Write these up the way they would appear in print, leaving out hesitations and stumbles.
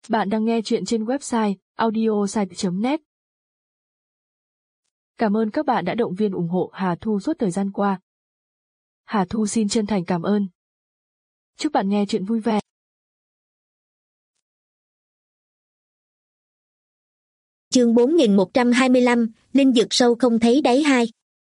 Bạn đang nghe chuyện trên website audiosite.net. Cảm ơn các bạn đã động viên ủng hộ Hà Thu suốt thời gian qua. Hà Thu xin chân thành cảm ơn. Chúc bạn nghe chuyện vui vẻ. Chương 4125, Linh dược sâu không thấy đáy 2.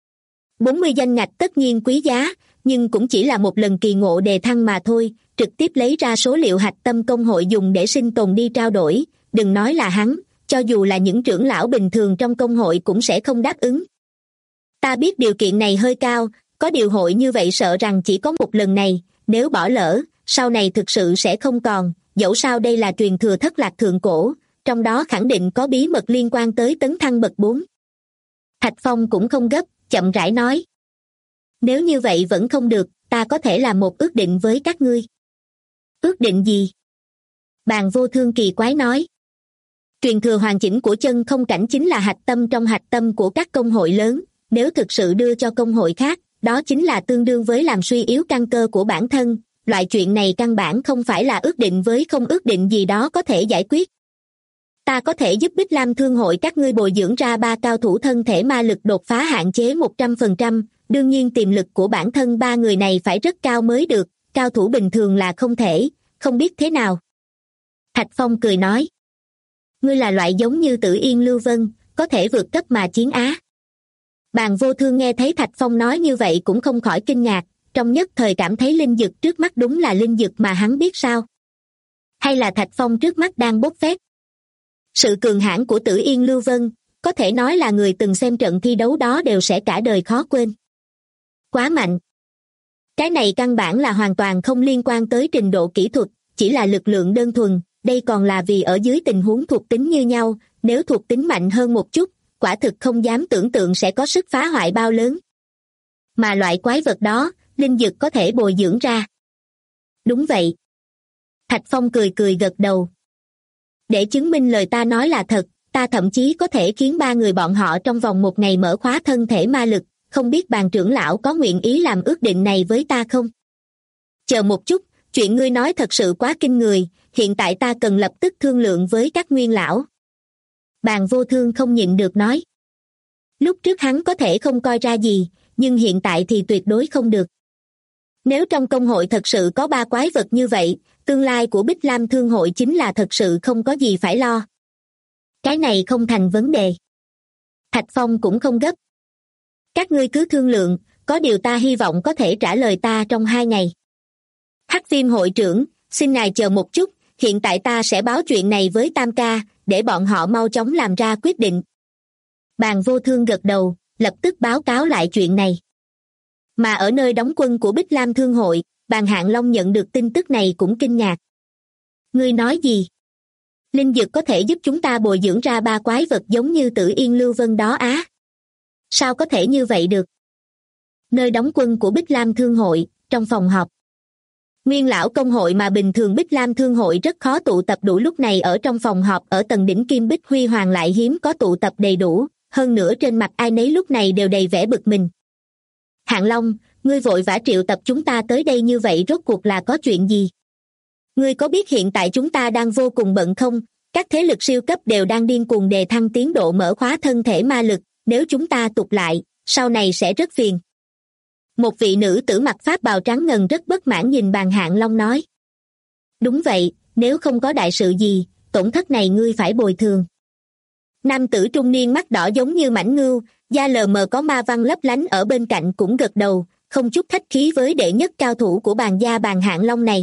40 danh ngạch tất nhiên quý giá, nhưng cũng chỉ là một lần kỳ ngộ đề thăng mà thôi, trực tiếp lấy ra số liệu hạch tâm công hội dùng để sinh tồn đi trao đổi, đừng nói là hắn, cho dù là những trưởng lão bình thường trong công hội cũng sẽ không đáp ứng. Ta biết điều kiện này hơi cao, có điều hội như vậy sợ rằng chỉ có một lần này, nếu bỏ lỡ, sau này thực sự sẽ không còn, dẫu sao đây là truyền thừa thất lạc thượng cổ, trong đó khẳng định có bí mật liên quan tới tấn thăng bậc 4. Thạch Phong cũng không gấp, chậm rãi nói. Nếu như vậy vẫn không được, ta có thể làm một ước định với các ngươi. Ước định gì? Bàn Vô Thương kỳ quái nói. Truyền thừa hoàn chỉnh của chân không cảnh chính là hạch tâm trong hạch tâm của các công hội lớn, nếu thực sự đưa cho công hội khác, đó chính là tương đương với làm suy yếu căn cơ của bản thân, loại chuyện này căn bản không phải là ước định với không ước định gì đó có thể giải quyết. Ta có thể giúp Bích Lam Thương hội các ngươi bồi dưỡng ra 3 cao thủ thân thể ma lực đột phá hạn chế 100%, đương nhiên tiềm lực của bản thân 3 người này phải rất cao mới được, cao thủ bình thường là không thể, không biết thế nào. Thạch Phong cười nói. Ngươi là loại giống như Tử Yên Lưu Vân, có thể vượt cấp mà chiến á. Bàn Vô Thương nghe thấy Thạch Phong nói như vậy cũng không khỏi kinh ngạc, trong nhất thời cảm thấy linh dược trước mắt đúng là linh dược mà hắn biết sao. Hay là Thạch Phong trước mắt đang bốc phét. Sự cường hãn của Tử Yên Lưu Vân, có thể nói là người từng xem trận thi đấu đó đều sẽ cả đời khó quên. Quá mạnh. Cái này căn bản là hoàn toàn không liên quan tới trình độ kỹ thuật, chỉ là lực lượng đơn thuần, đây còn là vì ở dưới tình huống thuộc tính như nhau, nếu thuộc tính mạnh hơn một chút, quả thực không dám tưởng tượng sẽ có sức phá hoại bao lớn. Mà loại quái vật đó, linh dược có thể bồi dưỡng ra. Đúng vậy. Thạch Phong cười cười gật đầu. Để chứng minh lời ta nói là thật, ta thậm chí có thể khiến 3 người bọn họ trong vòng 1 ngày mở khóa thân thể ma lực, không biết bàn trưởng lão có nguyện ý làm ước định này với ta không? Chờ một chút, chuyện ngươi nói thật sự quá kinh người, hiện tại ta cần lập tức thương lượng với các nguyên lão. Bàn Vô Thương không nhịn được nói. Lúc trước hắn có thể không coi ra gì, nhưng hiện tại thì tuyệt đối không được. Nếu trong công hội thật sự có 3 quái vật như vậy, tương lai của Bích Lam Thương hội chính là thật sự không có gì phải lo. Cái này không thành vấn đề. Thạch Phong cũng không gấp. Các ngươi cứ thương lượng, có điều ta hy vọng có thể trả lời ta trong 2 ngày. Hắc Viêm hội trưởng, xin ngài chờ một chút, hiện tại ta sẽ báo chuyện này với Tam ca, để bọn họ mau chóng làm ra quyết định. Bàn Vô Thương gật đầu, lập tức báo cáo lại chuyện này. Mà ở nơi đóng quân của Bích Lam Thương hội, Bàn Hạng Long nhận được tin tức này cũng kinh ngạc. Ngươi nói gì? Linh dược có thể giúp chúng ta bồi dưỡng ra 3 quái vật giống như Tử Yên Lưu Vân đó á? Sao có thể như vậy được? Nơi đóng quân của Bích Lam Thương hội, trong phòng họp. Nguyên lão công hội mà bình thường Bích Lam Thương hội rất khó tụ tập đủ lúc này ở trong phòng họp ở tầng đỉnh Kim Bích Huy Hoàng lại hiếm có tụ tập đầy đủ, hơn nữa trên mặt ai nấy lúc này đều đầy vẻ bực mình. Hạng Long, ngươi vội vã triệu tập chúng ta tới đây như vậy rốt cuộc là có chuyện gì? Ngươi có biết hiện tại chúng ta đang vô cùng bận không? Các thế lực siêu cấp đều đang điên cuồng đề thăng tiến độ mở khóa thân thể ma lực, nếu chúng ta tụt lại, sau này sẽ rất phiền. Một vị nữ tử mặc pháp bào trắng ngần rất bất mãn nhìn Bàn Hạng Long nói. Đúng vậy, nếu không có đại sự gì, tổn thất này ngươi phải bồi thường. Nam tử trung niên mắt đỏ giống như mảnh ngưu, da lờ mờ có ma văn lấp lánh ở bên cạnh cũng gật đầu, không chút khách khí với đệ nhất cao thủ của Bàn gia Bàn Hạng Long này.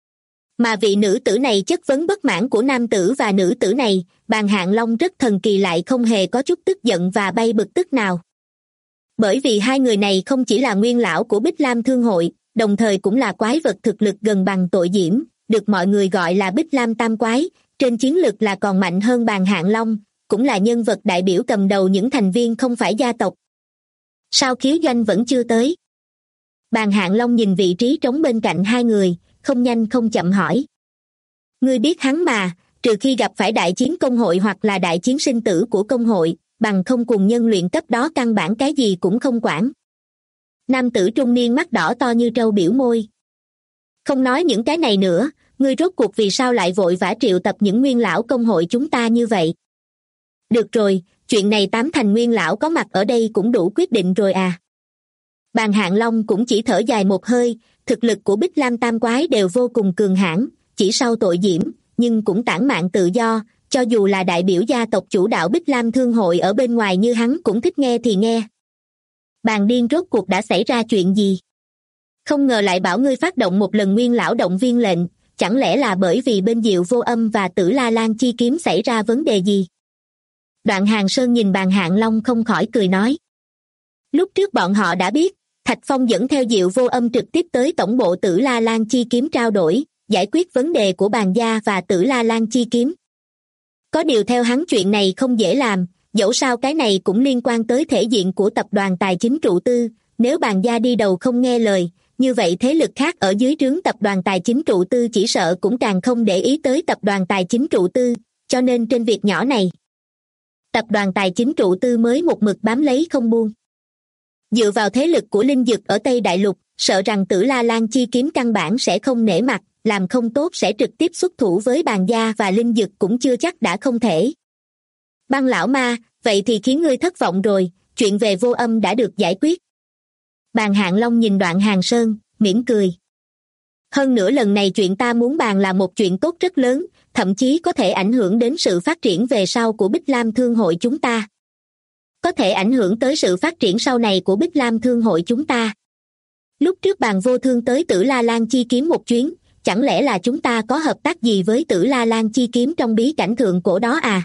Mà vị nữ tử này chất vấn bất mãn của nam tử và nữ tử này, Bàn Hạng Long rất thần kỳ lại không hề có chút tức giận và bay bực tức nào. Bởi vì 2 người này không chỉ là nguyên lão của Bích Lam Thương hội, đồng thời cũng là quái vật thực lực gần bằng Tội Diễm, được mọi người gọi là Bích Lam Tam Quái, trên chiến lực là còn mạnh hơn Bàn Hạng Long, cũng là nhân vật đại biểu cầm đầu những thành viên không phải gia tộc. Sao Khiếu Doanh vẫn chưa tới? Bàn Hạng Long nhìn vị trí trống bên cạnh 2 người, không nhanh không chậm hỏi. Ngươi biết hắn mà, trừ khi gặp phải đại chiến công hội hoặc là đại chiến sinh tử của công hội, bằng không cùng nhân luyện cấp đó căn bản cái gì cũng không quản. Nam tử trung niên mắt đỏ to như trâu biểu môi. Không nói những cái này nữa, ngươi rốt cuộc vì sao lại vội vã triệu tập những nguyên lão công hội chúng ta như vậy? Được rồi, chuyện này 8 thành nguyên lão có mặt ở đây cũng đủ quyết định rồi à. Bàn Hạng Long cũng chỉ thở dài một hơi, thực lực của Bích Lam Tam Quái đều vô cùng cường hãn, chỉ sau tội Diễm, nhưng cũng tản mạn tự do, cho dù là đại biểu gia tộc chủ đạo Bích Lam Thương hội ở bên ngoài như hắn cũng thích nghe thì nghe. Bàn Điên, rốt cuộc đã xảy ra chuyện gì? Không ngờ lại bảo ngươi phát động một lần nguyên lão động viên lệnh, chẳng lẽ là bởi vì bên Diệu Vô Âm và Tử La Lan chi kiếm xảy ra vấn đề gì? Đoạn Hàng Sơn nhìn Bàn Hạng Long không khỏi cười nói. Lúc trước bọn họ đã biết, Thạch Phong dẫn theo Diệu Vô Âm trực tiếp tới tổng bộ Tử La Lan chi kiếm trao đổi, giải quyết vấn đề của Bàn gia và Tử La Lan chi kiếm. Có điều theo hắn chuyện này không dễ làm, dẫu sao cái này cũng liên quan tới thể diện của tập đoàn tài chính trụ tư, nếu Bàn gia đi đầu không nghe lời, như vậy thế lực khác ở dưới trướng tập đoàn tài chính trụ tư chỉ sợ cũng càng không để ý tới tập đoàn tài chính trụ tư, cho nên trên việc nhỏ này, tập đoàn tài chính trụ tư mới một mực bám lấy không buông. Dựa vào thế lực của linh dực ở Tây Đại Lục, sợ rằng Tử La Lan chi kiếm căn bản sẽ không nể mặt, làm không tốt sẽ trực tiếp xuất thủ với Bàn gia và linh dực cũng chưa chắc đã không thể. Băng lão ma, vậy thì khiến ngươi thất vọng rồi, chuyện về Vô Âm đã được giải quyết. Bàn Hạng Long nhìn Đoạn Hàng Sơn, mỉm cười. Hơn nữa lần này chuyện ta muốn bàn là một chuyện tốt rất lớn, thậm chí có thể ảnh hưởng đến sự phát triển về sau của Bích Lam Thương hội chúng ta. Có thể ảnh hưởng tới sự phát triển sau này của Bích Lam Thương hội chúng ta. Lúc trước Bàn Vô Thương tới Tử La Lan chi kiếm một chuyến, chẳng lẽ là chúng ta có hợp tác gì với Tử La Lan chi kiếm trong bí cảnh thượng cổ đó à?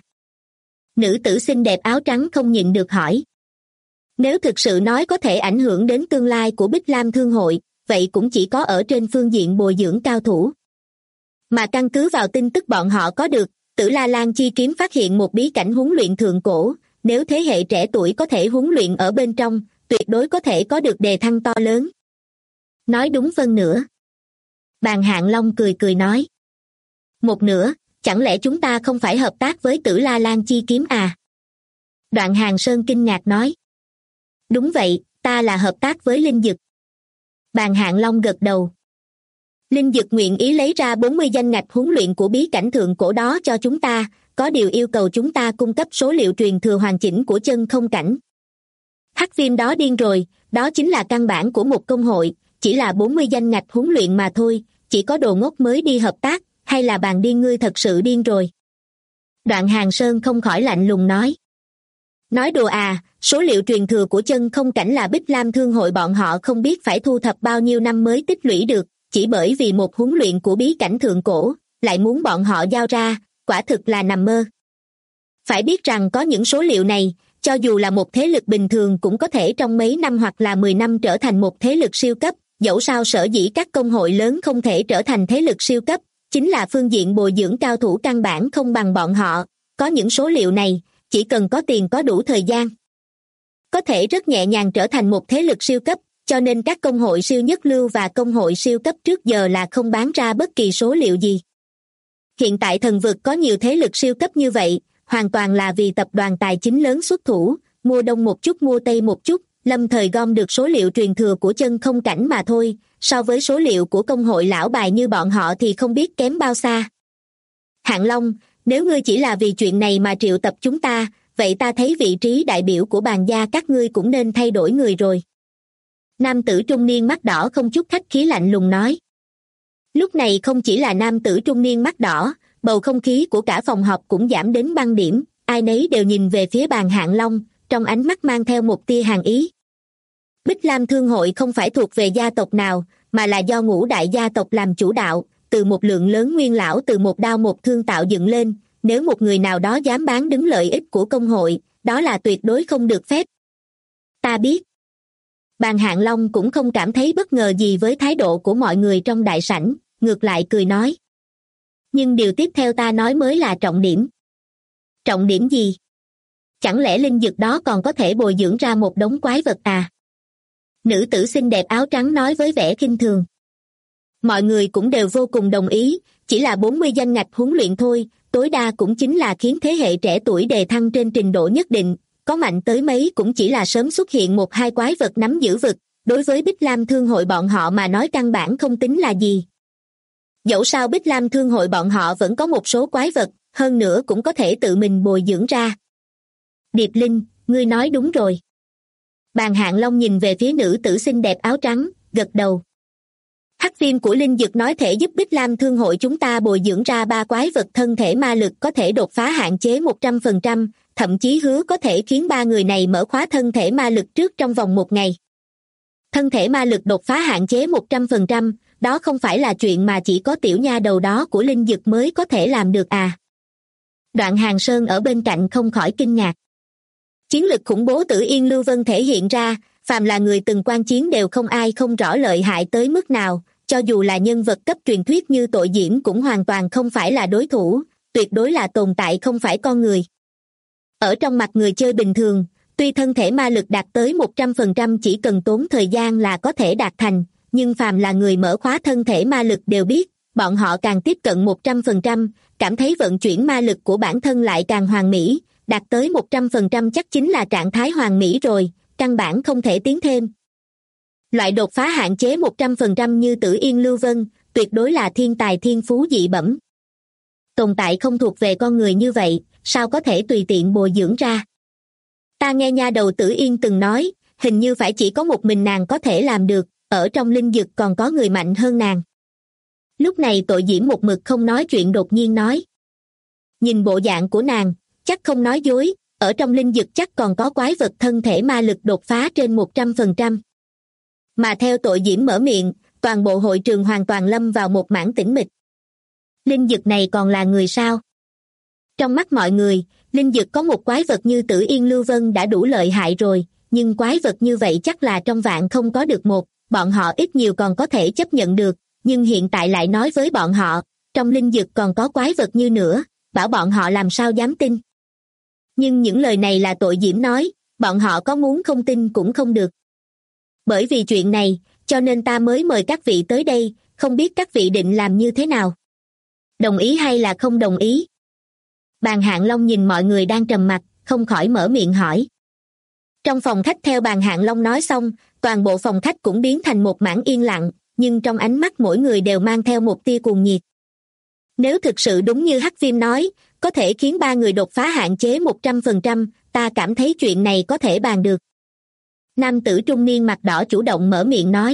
Nữ tử xinh đẹp áo trắng không nhịn được hỏi. Nếu thực sự nói có thể ảnh hưởng đến tương lai của Bích Lam Thương hội, vậy cũng chỉ có ở trên phương diện bồi dưỡng cao thủ. Mà căn cứ vào tin tức bọn họ có được, Tử La Lan chi kiếm phát hiện một bí cảnh huấn luyện thượng cổ, nếu thế hệ trẻ tuổi có thể huấn luyện ở bên trong, tuyệt đối có thể có được đề thăng to lớn. Nói đúng phân nửa. Bàn Hạng Long cười cười nói. Một nửa, chẳng lẽ chúng ta không phải hợp tác với Tử La Lan chi kiếm à? Đoạn Hàng Sơn kinh ngạc nói. Đúng vậy, ta là hợp tác với linh dực. Bàn Hạng Long gật đầu. Linh dực nguyện ý lấy ra 40 danh ngạch huấn luyện của bí cảnh thượng cổ đó cho chúng ta, có điều yêu cầu chúng ta cung cấp số liệu truyền thừa hoàn chỉnh của chân không cảnh. Hắc Viêm đó điên rồi, đó chính là căn bản của một công hội, chỉ là 40 danh ngạch huấn luyện mà thôi, chỉ có đồ ngốc mới đi hợp tác, hay là Bàn Điên ngươi thật sự điên rồi? Đoạn Hàng Sơn không khỏi lạnh lùng nói. Nói đùa à, số liệu truyền thừa của chân không cảnh là Bích Lam Thương hội bọn họ không biết phải thu thập bao nhiêu năm mới tích lũy được, chỉ bởi vì một huấn luyện của bí cảnh thượng cổ, lại muốn bọn họ giao ra, quả thực là nằm mơ. Phải biết rằng có những số liệu này, cho dù là một thế lực bình thường cũng có thể trong mấy năm hoặc là 10 năm trở thành một thế lực siêu cấp, dẫu sao sở dĩ các công hội lớn không thể trở thành thế lực siêu cấp, chính là phương diện bồi dưỡng cao thủ căn bản không bằng bọn họ, có những số liệu này, chỉ cần có tiền có đủ thời gian, có thể rất nhẹ nhàng trở thành một thế lực siêu cấp, cho nên các công hội siêu nhất lưu và công hội siêu cấp trước giờ là không bán ra bất kỳ số liệu gì. Hiện tại thần vực có nhiều thế lực siêu cấp như vậy, hoàn toàn là vì tập đoàn tài chính lớn xuất thủ, mua đông một chút mua tây một chút, lâm thời gom được số liệu truyền thừa của chân không cảnh mà thôi, so với số liệu của công hội lão bài như bọn họ thì không biết kém bao xa. Hạng Long, nếu ngươi chỉ là vì chuyện này mà triệu tập chúng ta, vậy ta thấy vị trí đại biểu của Bàn gia các ngươi cũng nên thay đổi người rồi. Nam tử trung niên mắt đỏ không chút khách khí lạnh lùng nói. Lúc này không chỉ là nam tử trung niên mắt đỏ, bầu không khí của cả phòng họp cũng giảm đến băng điểm, ai nấy đều nhìn về phía Bàn Hạng Long, trong ánh mắt mang theo một tia hàn ý. Bích Lam Thương hội không phải thuộc về gia tộc nào, mà là do ngũ đại gia tộc làm chủ đạo, từ một lượng lớn nguyên lão từ một đao một thương tạo dựng lên, nếu một người nào đó dám bán đứng lợi ích của công hội, đó là tuyệt đối không được phép. Ta biết. Bàn Hạng Long cũng không cảm thấy bất ngờ gì với thái độ của mọi người trong đại sảnh, ngược lại cười nói. Nhưng điều tiếp theo ta nói mới là trọng điểm. Trọng điểm gì? Chẳng lẽ linh dược đó còn có thể bồi dưỡng ra một đống quái vật à? Nữ tử xinh đẹp áo trắng nói với vẻ khinh thường. Mọi người cũng đều vô cùng đồng ý, chỉ là 40 danh ngạch huấn luyện thôi, tối đa cũng chính là khiến thế hệ trẻ tuổi đề thăng trên trình độ nhất định, có mạnh tới mấy cũng chỉ là sớm xuất hiện một hai quái vật nắm giữ vực, đối với Bích Lam Thương hội bọn họ mà nói căn bản không tính là gì. Dẫu sao Bích Lam Thương hội bọn họ vẫn có một số quái vật, hơn nữa cũng có thể tự mình bồi dưỡng ra. Điệp Linh, ngươi nói đúng rồi. Bàn Hạng Long nhìn về phía nữ tử xinh đẹp áo trắng, gật đầu. Hắc viêm của linh dược nói thể giúp Bích Lam Thương hội chúng ta bồi dưỡng ra 3 quái vật thân thể ma lực có thể đột phá hạn chế 100%, thậm chí hứa có thể khiến 3 người này mở khóa thân thể ma lực trước trong vòng 1 ngày. Thân thể ma lực đột phá hạn chế 100%, đó không phải là chuyện mà chỉ có tiểu nha đầu đó của linh dược mới có thể làm được à. Đoạn Hàng Sơn ở bên cạnh không khỏi kinh ngạc. Chiến lực khủng bố Tử Yên Lưu Vân thể hiện ra, phàm là người từng quan chiến đều không ai không rõ lợi hại tới mức nào, cho dù là nhân vật cấp truyền thuyết như Tội Diễm cũng hoàn toàn không phải là đối thủ, tuyệt đối là tồn tại không phải con người. Ở trong mặt người chơi bình thường, tuy thân thể ma lực đạt tới 100% chỉ cần tốn thời gian là có thể đạt thành, nhưng phàm là người mở khóa thân thể ma lực đều biết, bọn họ càng tiếp cận 100%, cảm thấy vận chuyển ma lực của bản thân lại càng hoàn mỹ, đạt tới 100% chắc chính là trạng thái hoàn mỹ rồi, căn bản không thể tiến thêm. Loại đột phá hạn chế 100% như Tử Yên Lưu Vân, tuyệt đối là thiên tài thiên phú dị bẩm. Tồn tại không thuộc về con người như vậy, sao có thể tùy tiện bồi dưỡng ra? Ta nghe nha đầu Tử Yên từng nói, hình như phải chỉ có một mình nàng có thể làm được, ở trong linh dực còn có người mạnh hơn nàng. Lúc này Tội Diễm một mực không nói chuyện đột nhiên nói. Nhìn bộ dạng của nàng, chắc không nói dối, ở trong linh dực chắc còn có quái vật thân thể ma lực đột phá trên 100%. Mà theo Tội Diễm mở miệng, toàn bộ hội trường hoàn toàn lâm vào một mảng tĩnh mịch. Linh dực này còn là người sao? Trong mắt mọi người, linh dực có một quái vật như Tử Yên Lưu Vân đã đủ lợi hại rồi, nhưng quái vật như vậy chắc là trong vạn không có được một, bọn họ ít nhiều còn có thể chấp nhận được, nhưng hiện tại lại nói với bọn họ, trong linh dực còn có quái vật như nữa, bảo bọn họ làm sao dám tin. Nhưng những lời này là Tội Diễm nói, bọn họ có muốn không tin cũng không được. Bởi vì chuyện này, cho nên ta mới mời các vị tới đây, không biết các vị định làm như thế nào. Đồng ý hay là không đồng ý? Bàn Hạng Long nhìn mọi người đang trầm mặc, không khỏi mở miệng hỏi. Trong phòng khách theo Bàn Hạng Long nói xong, toàn bộ phòng khách cũng biến thành một mảng yên lặng, nhưng trong ánh mắt mỗi người đều mang theo một tia cuồng nhiệt. Nếu thực sự đúng như Hắc Viêm nói, có thể khiến 3 người đột phá hạn chế 100%, ta cảm thấy chuyện này có thể bàn được. Nam tử trung niên mặt đỏ chủ động mở miệng nói.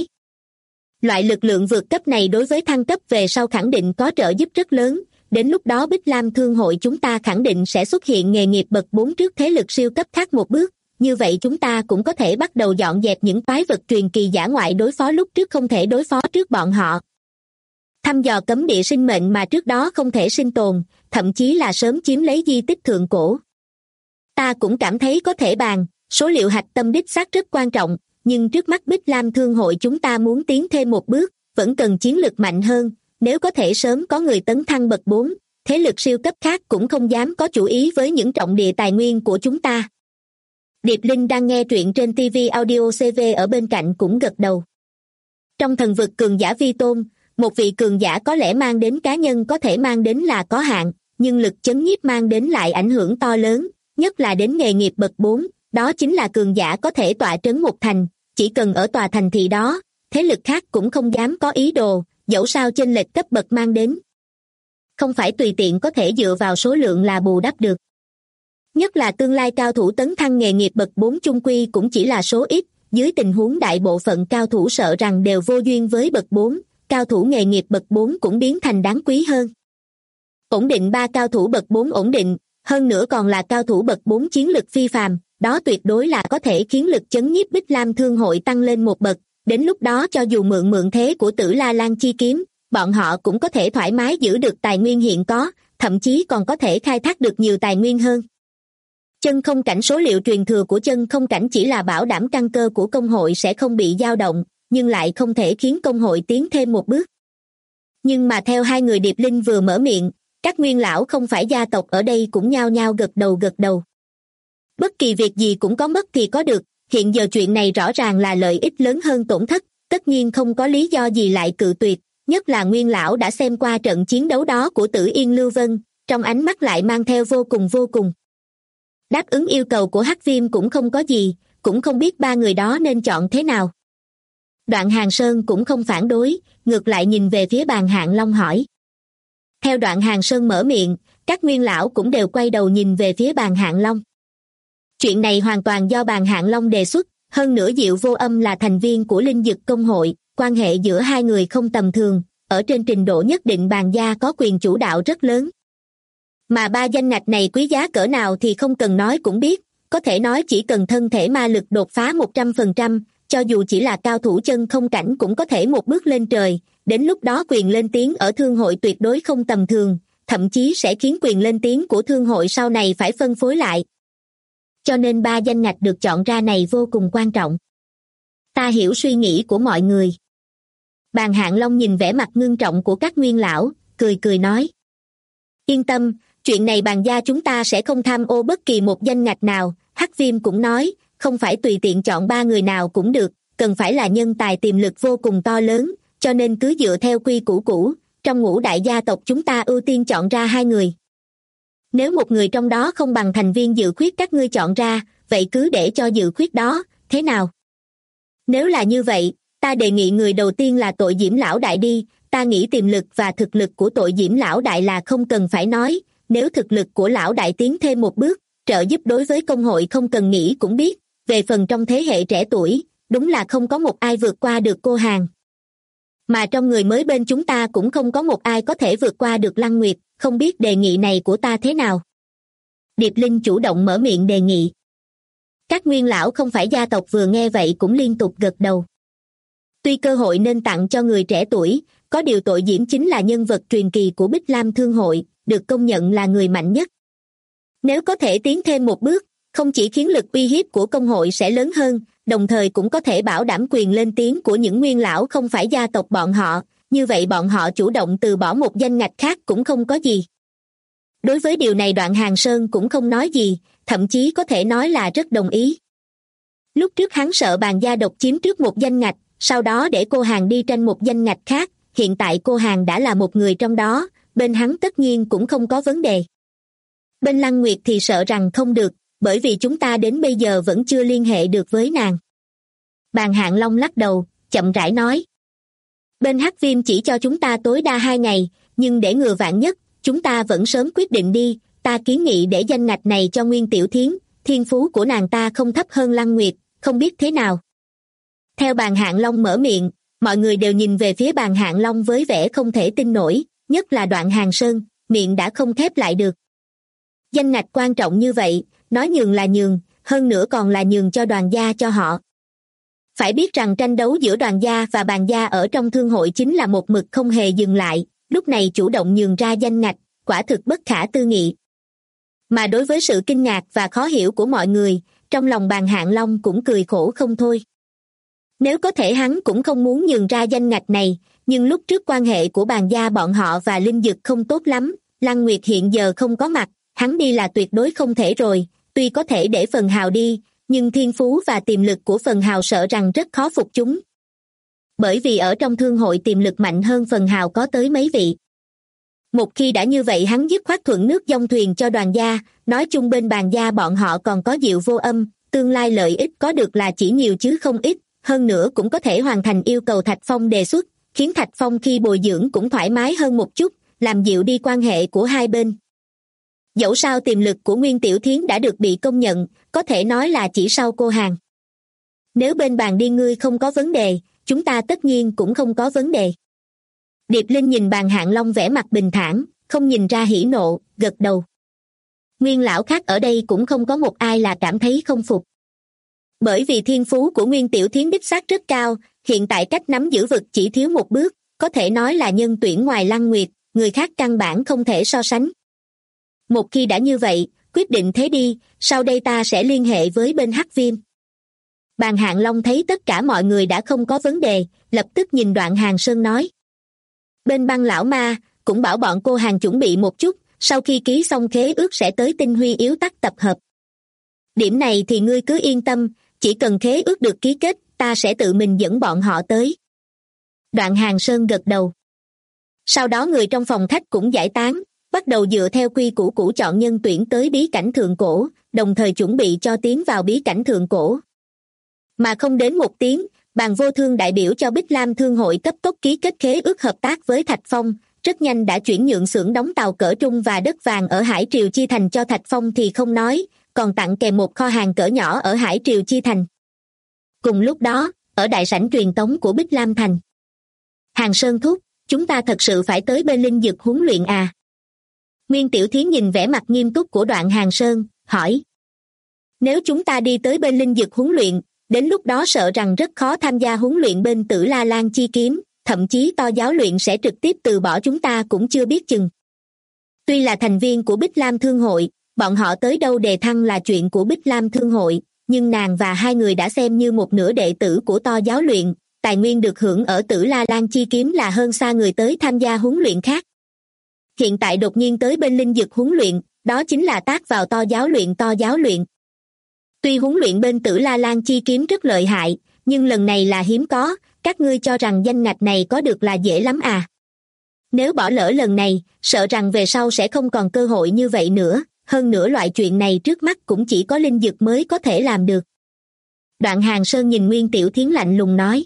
Loại lực lượng vượt cấp này đối với thăng cấp về sau khẳng định có trợ giúp rất lớn, đến lúc đó Bích Lam Thương hội chúng ta khẳng định sẽ xuất hiện nghề nghiệp bậc 4 trước thế lực siêu cấp khác một bước, như vậy chúng ta cũng có thể bắt đầu dọn dẹp những quái vật truyền kỳ dã ngoại đối phó lúc trước không thể đối phó trước bọn họ. Thăm dò cấm địa sinh mệnh mà trước đó không thể sinh tồn, thậm chí là sớm chiếm lấy di tích thượng cổ. Ta cũng cảm thấy có thể bàn, số liệu hạch tâm đích xác rất quan trọng, nhưng trước mắt Bích Lam Thương hội chúng ta muốn tiến thêm một bước, vẫn cần chiến lực mạnh hơn, nếu có thể sớm có người tấn thăng bậc 4, thế lực siêu cấp khác cũng không dám có chủ ý với những trọng địa tài nguyên của chúng ta. Điệp Linh đang nghe truyện trên TV Audio CV ở bên cạnh cũng gật đầu. Trong thần vực cường giả vi tôn, một vị cường giả có lẽ mang đến cá nhân có thể mang đến là có hạn, nhưng lực chấn nhiếp mang đến lại ảnh hưởng to lớn, nhất là đến nghề nghiệp bậc 4, đó chính là cường giả có thể tọa trấn một thành, chỉ cần ở tòa thành thị đó, thế lực khác cũng không dám có ý đồ, dẫu sao chênh lệch cấp bậc mang đến. Không phải tùy tiện có thể dựa vào số lượng là bù đắp được. Nhất là tương lai cao thủ tấn thăng nghề nghiệp bậc 4 chung quy cũng chỉ là số ít, dưới tình huống đại bộ phận cao thủ sợ rằng đều vô duyên với bậc 4, cao thủ nghề nghiệp bậc 4 cũng biến thành đáng quý hơn. Ổn định 3 cao thủ bậc 4 ổn định, hơn nữa còn là cao thủ bậc 4 chiến lực phi phàm, đó tuyệt đối là có thể khiến lực chấn nhiếp Bích Lam Thương hội tăng lên một bậc, đến lúc đó cho dù mượn thế của Tử La Lan chi kiếm, bọn họ cũng có thể thoải mái giữ được tài nguyên hiện có, thậm chí còn có thể khai thác được nhiều tài nguyên hơn. Chân không cảnh số liệu truyền thừa của chân không cảnh chỉ là bảo đảm căn cơ của công hội sẽ không bị dao động, nhưng lại không thể khiến công hội tiến thêm một bước. Nhưng mà theo hai người Điệp Linh vừa mở miệng, các nguyên lão không phải gia tộc ở đây cũng nhao nhao gật đầu. Bất kỳ việc gì cũng có mất thì có được, hiện giờ chuyện này rõ ràng là lợi ích lớn hơn tổn thất, tất nhiên không có lý do gì lại cự tuyệt, nhất là nguyên lão đã xem qua trận chiến đấu đó của Tử Yên Lưu Vân, trong ánh mắt lại mang theo vô cùng. Đáp ứng yêu cầu của Hắc Viêm cũng không có gì, cũng không biết 3 người đó nên chọn thế nào. Đoạn Hàng Sơn cũng không phản đối, ngược lại nhìn về phía Bàn Hạng Long hỏi. Theo Đoạn Hàng Sơn mở miệng, các nguyên lão cũng đều quay đầu nhìn về phía Bàn Hạng Long. Chuyện này hoàn toàn do Bàn Hạng Long đề xuất, hơn nữa Diệu Vô Âm là thành viên của Linh Dực Công hội, quan hệ giữa hai người không tầm thường, ở trên trình độ nhất định Bàn gia có quyền chủ đạo rất lớn. Mà ba danh ngạch này quý giá cỡ nào thì không cần nói cũng biết, có thể nói chỉ cần thân thể ma lực đột phá 100%, cho dù chỉ là cao thủ chân không cảnh cũng có thể một bước lên trời, đến lúc đó quyền lên tiếng ở thương hội tuyệt đối không tầm thường, thậm chí sẽ khiến quyền lên tiếng của thương hội sau này phải phân phối lại. Cho nên ba danh ngạch được chọn ra này vô cùng quan trọng. Ta hiểu suy nghĩ của mọi người. Bàn Hạng Long nhìn vẻ mặt ngưng trọng của các nguyên lão, cười cười nói. Yên tâm, chuyện này Bàn gia chúng ta sẽ không tham ô bất kỳ một danh ngạch nào. Hắc Viêm cũng nói, không phải tùy tiện chọn ba người nào cũng được, cần phải là nhân tài tiềm lực vô cùng to lớn, cho nên cứ dựa theo quy củ cũ, trong ngũ đại gia tộc chúng ta ưu tiên chọn ra 2 người. Nếu một người trong đó không bằng thành viên Dự Khuyết các ngươi chọn ra, vậy cứ để cho Dự Khuyết đó, thế nào? Nếu là như vậy, ta đề nghị người đầu tiên là Tội Diễm Lão Đại đi, ta nghĩ tiềm lực và thực lực của Tội Diễm Lão Đại là không cần phải nói, nếu thực lực của Lão Đại tiến thêm một bước, trợ giúp đối với công hội không cần nghĩ cũng biết, về phần trong thế hệ trẻ tuổi, đúng là không có một ai vượt qua được cô Hàng. Mà trong người mới bên chúng ta cũng không có một ai có thể vượt qua được Lăng Nguyệt, không biết đề nghị này của ta thế nào? Điệp Linh chủ động mở miệng đề nghị. Các nguyên lão không phải gia tộc vừa nghe vậy cũng liên tục gật đầu. Tuy cơ hội nên tặng cho người trẻ tuổi, có điều Tội Diễm chính là nhân vật truyền kỳ của Bích Lam Thương hội, được công nhận là người mạnh nhất. Nếu có thể tiến thêm một bước, không chỉ khiến lực uy hiếp của công hội sẽ lớn hơn, đồng thời cũng có thể bảo đảm quyền lên tiếng của những nguyên lão không phải gia tộc bọn họ, như vậy bọn họ chủ động từ bỏ một danh ngạch khác cũng không có gì. Đối với điều này Đoạn Hàng Sơn cũng không nói gì, thậm chí có thể nói là rất đồng ý. Lúc trước hắn sợ Bàn gia độc chiếm trước một danh ngạch, sau đó để cô Hàng đi tranh một danh ngạch khác, hiện tại cô Hàng đã là một người trong đó, bên hắn tất nhiên cũng không có vấn đề. Bên Lăng Nguyệt thì sợ rằng không được, bởi vì chúng ta đến bây giờ vẫn chưa liên hệ được với nàng. Bàn Hạng Long lắc đầu, chậm rãi nói. Bên Hắc Viêm chỉ cho chúng ta tối đa 2 ngày, nhưng để ngừa vạn nhất, chúng ta vẫn sớm quyết định đi, ta kiến nghị để danh ngạch này cho Nguyên Tiểu Thiến, thiên phú của nàng ta không thấp hơn Lăng Nguyệt, không biết thế nào. Theo Bàn Hạng Long mở miệng, mọi người đều nhìn về phía Bàn Hạng Long với vẻ không thể tin nổi, nhất là Đoạn Hàng Sơn, miệng đã không khép lại được. Danh ngạch quan trọng như vậy, nói nhường là nhường, hơn nữa còn là nhường cho Đoàn gia cho họ. Phải biết rằng tranh đấu giữa Đoàn gia và Bàn gia ở trong thương hội chính là một mực không hề dừng lại, lúc này chủ động nhường ra danh ngạch, quả thực bất khả tư nghị. Mà đối với sự kinh ngạc và khó hiểu của mọi người, trong lòng Bàn Hạng Long cũng cười khổ không thôi. Nếu có thể hắn cũng không muốn nhường ra danh ngạch này, nhưng lúc trước quan hệ của Bàn gia bọn họ và Linh Dực không tốt lắm, Lăng Nguyệt hiện giờ không có mặt, hắn đi là tuyệt đối không thể rồi, tuy có thể để Phần Hào đi, nhưng thiên phú và tiềm lực của Phần Hào sợ rằng rất khó phục chúng. Bởi vì ở trong thương hội tiềm lực mạnh hơn Phần Hào có tới mấy vị. Một khi đã như vậy hắn dứt khoát thuận nước dong thuyền cho Đoàn gia, nói chung bên Bàn gia bọn họ còn có Diệu Vô Âm, tương lai lợi ích có được là chỉ nhiều chứ không ít, hơn nữa cũng có thể hoàn thành yêu cầu Thạch Phong đề xuất, khiến Thạch Phong khi bồi dưỡng cũng thoải mái hơn một chút, làm dịu đi quan hệ của hai bên. Dẫu sao tiềm lực của Nguyên Tiểu Thiến đã được bị công nhận, có thể nói là chỉ sau cô Hàng. Nếu bên Bàn đi ngươi không có vấn đề, chúng ta tất nhiên cũng không có vấn đề. Điệp Linh nhìn Bàn Hạng Long vẻ mặt bình thản, không nhìn ra hỉ nộ, gật đầu. Nguyên lão khác ở đây cũng không có một ai là cảm thấy không phục. Bởi vì thiên phú của Nguyên Tiểu Thiến đích xác rất cao, hiện tại cách nắm giữ vực chỉ thiếu một bước, có thể nói là nhân tuyển ngoài Lăng Nguyệt, người khác căn bản không thể so sánh. Một khi đã như vậy, quyết định thế đi, sau đây ta sẽ liên hệ với bên Hắc Viêm. Bàn Hạng Long thấy tất cả mọi người đã không có vấn đề, lập tức nhìn Đoạn Hàng Sơn nói. Bên Băng Lão Ma, cũng bảo bọn cô Hàng chuẩn bị một chút, sau khi ký xong khế ước sẽ tới Tinh Huy Yếu Tắc tập hợp. Điểm này thì ngươi cứ yên tâm, chỉ cần khế ước được ký kết, ta sẽ tự mình dẫn bọn họ tới. Đoạn Hàng Sơn gật đầu. Sau đó người trong phòng khách cũng giải tán, bắt đầu dựa theo quy củ cũ chọn nhân tuyển tới bí cảnh thượng cổ, đồng thời chuẩn bị cho tiến vào bí cảnh thượng cổ. Mà không đến một tiếng, Bàn Vô Thương đại biểu cho Bích Lam Thương hội cấp tốc ký kết khế ước hợp tác với Thạch Phong, rất nhanh đã chuyển nhượng xưởng đóng tàu cỡ trung và đất vàng ở Hải Triều Chi Thành cho Thạch Phong thì không nói, còn tặng kèm một kho hàng cỡ nhỏ ở Hải Triều Chi Thành. Cùng lúc đó, ở đại sảnh truyền tống của Bích Lam Thành, Hàng Sơn thúc, chúng ta thật sự phải tới bên linh dực huấn luyện à? Nguyên Tiểu Thiến nhìn vẻ mặt nghiêm túc của Đoạn Hàng Sơn, hỏi. Nếu chúng ta đi tới bên linh dực huấn luyện, đến lúc đó sợ rằng rất khó tham gia huấn luyện bên Tử La Lan chi kiếm, thậm chí To giáo luyện sẽ trực tiếp từ bỏ chúng ta cũng chưa biết chừng. Tuy là thành viên của Bích Lam Thương hội, bọn họ tới đâu đề thăng là chuyện của Bích Lam Thương hội, nhưng nàng và hai người đã xem như một nửa đệ tử của To giáo luyện, tài nguyên được hưởng ở Tử La Lan chi kiếm là hơn xa người tới tham gia huấn luyện khác. Hiện tại đột nhiên tới bên linh dực huấn luyện, đó chính là tác vào To giáo luyện. To giáo luyện tuy huấn luyện bên Tử La Lan chi kiếm rất lợi hại, nhưng lần này là hiếm có, các ngươi cho rằng danh ngạch này có được là dễ lắm à? Nếu bỏ lỡ lần này, sợ rằng về sau sẽ không còn cơ hội như vậy nữa, hơn nữa loại chuyện này trước mắt cũng chỉ có linh dực mới có thể làm được. Đoạn Hàng Sơn nhìn Nguyên Tiểu Thiến lạnh lùng nói.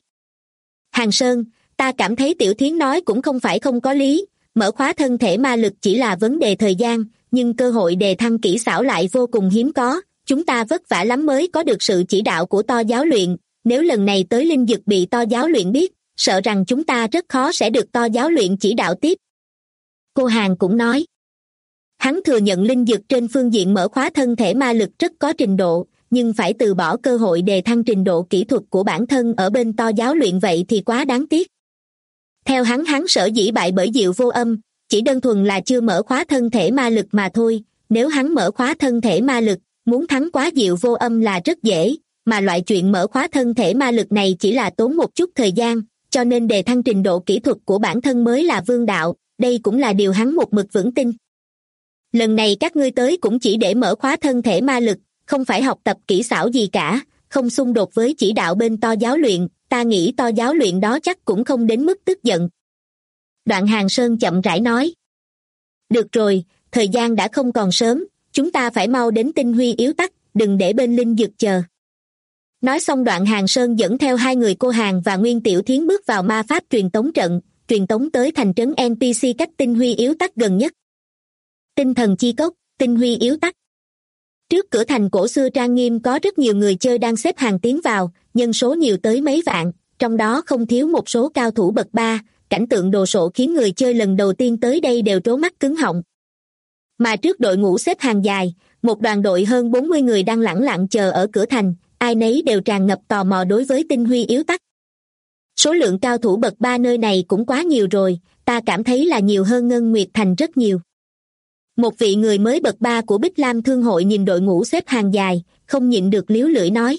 Hàng Sơn, ta cảm thấy Tiểu Thiến nói cũng không phải không có lý, mở khóa thân thể ma lực chỉ là vấn đề thời gian, nhưng cơ hội đề thăng kỹ xảo lại vô cùng hiếm có, chúng ta vất vả lắm mới có được sự chỉ đạo của To giáo luyện, nếu lần này tới linh dực bị To giáo luyện biết, sợ rằng chúng ta rất khó sẽ được To giáo luyện chỉ đạo tiếp. Cô Hàng cũng nói. Hắn thừa nhận linh dực trên phương diện mở khóa thân thể ma lực rất có trình độ, nhưng phải từ bỏ cơ hội đề thăng trình độ kỹ thuật của bản thân ở bên To giáo luyện vậy thì quá đáng tiếc. Theo hắn sở dĩ bại bởi Diệu Vô Âm, chỉ đơn thuần là chưa mở khóa thân thể ma lực mà thôi, nếu hắn mở khóa thân thể ma lực, muốn thắng quá Diệu Vô Âm là rất dễ, mà loại chuyện mở khóa thân thể ma lực này chỉ là tốn một chút thời gian, cho nên đề thăng trình độ kỹ thuật của bản thân mới là vương đạo, đây cũng là điều hắn một mực vững tin. Lần này các ngươi tới cũng chỉ để mở khóa thân thể ma lực, không phải học tập kỹ xảo gì cả, không xung đột với chỉ đạo bên To giáo luyện, ta nghĩ To giáo luyện đó chắc cũng không đến mức tức giận. Đoạn Hàng Sơn chậm rãi nói. Được rồi, thời gian đã không còn sớm, chúng ta phải mau đến Tinh Huy yếu tắc, đừng để bên linh dực chờ. Nói xong Đoạn Hàng Sơn dẫn theo hai người cô Hàng và Nguyên Tiểu Thiến bước vào ma pháp truyền tống trận, truyền tống tới thành trấn NPC cách Tinh Huy yếu tắc gần nhất. Tinh thần chi cốc, Tinh Huy yếu tắc. Trước cửa thành cổ xưa trang nghiêm có rất nhiều người chơi đang xếp hàng tiến vào, nhân số nhiều tới mấy vạn, trong đó không thiếu một số cao thủ bậc 3, cảnh tượng đồ sộ khiến người chơi lần đầu tiên tới đây đều trố mắt cứng họng. Mà trước đội ngũ xếp hàng dài, một đoàn đội hơn 40 người đang lẳng lặng chờ ở cửa thành, ai nấy đều tràn ngập tò mò đối với Tinh Huy yếu tắc. Số lượng cao thủ bậc 3 nơi này cũng quá nhiều rồi, ta cảm thấy là nhiều hơn Ngân Nguyệt Thành rất nhiều. Một vị người mới bậc 3 của Bích Lam Thương hội nhìn đội ngũ xếp hàng dài, không nhịn được líu lưỡi nói.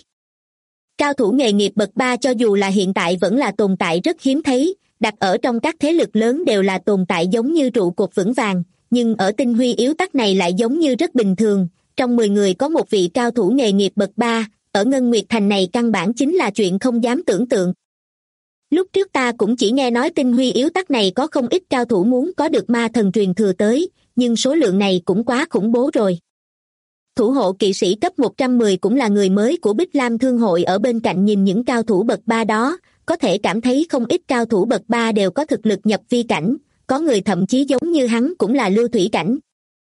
Cao thủ nghề nghiệp bậc 3 cho dù là hiện tại vẫn là tồn tại rất hiếm thấy, đặt ở trong các thế lực lớn đều là tồn tại giống như trụ cột vững vàng, nhưng ở Tinh Huy yếu tắc này lại giống như rất bình thường, trong 10 người có một vị cao thủ nghề nghiệp bậc 3, ở Ngân Nguyệt Thành này căn bản chính là chuyện không dám tưởng tượng. Lúc trước ta cũng chỉ nghe nói Tinh Huy yếu tắc này có không ít cao thủ muốn có được ma thần truyền thừa tới, nhưng số lượng này cũng quá khủng bố rồi. Thủ hộ kỵ sĩ cấp 110 cũng là người mới của Bích Lam Thương hội ở bên cạnh nhìn những cao thủ bậc 3 đó, có thể cảm thấy không ít cao thủ bậc 3 đều có thực lực nhập vi cảnh, có người thậm chí giống như hắn cũng là lưu thủy cảnh.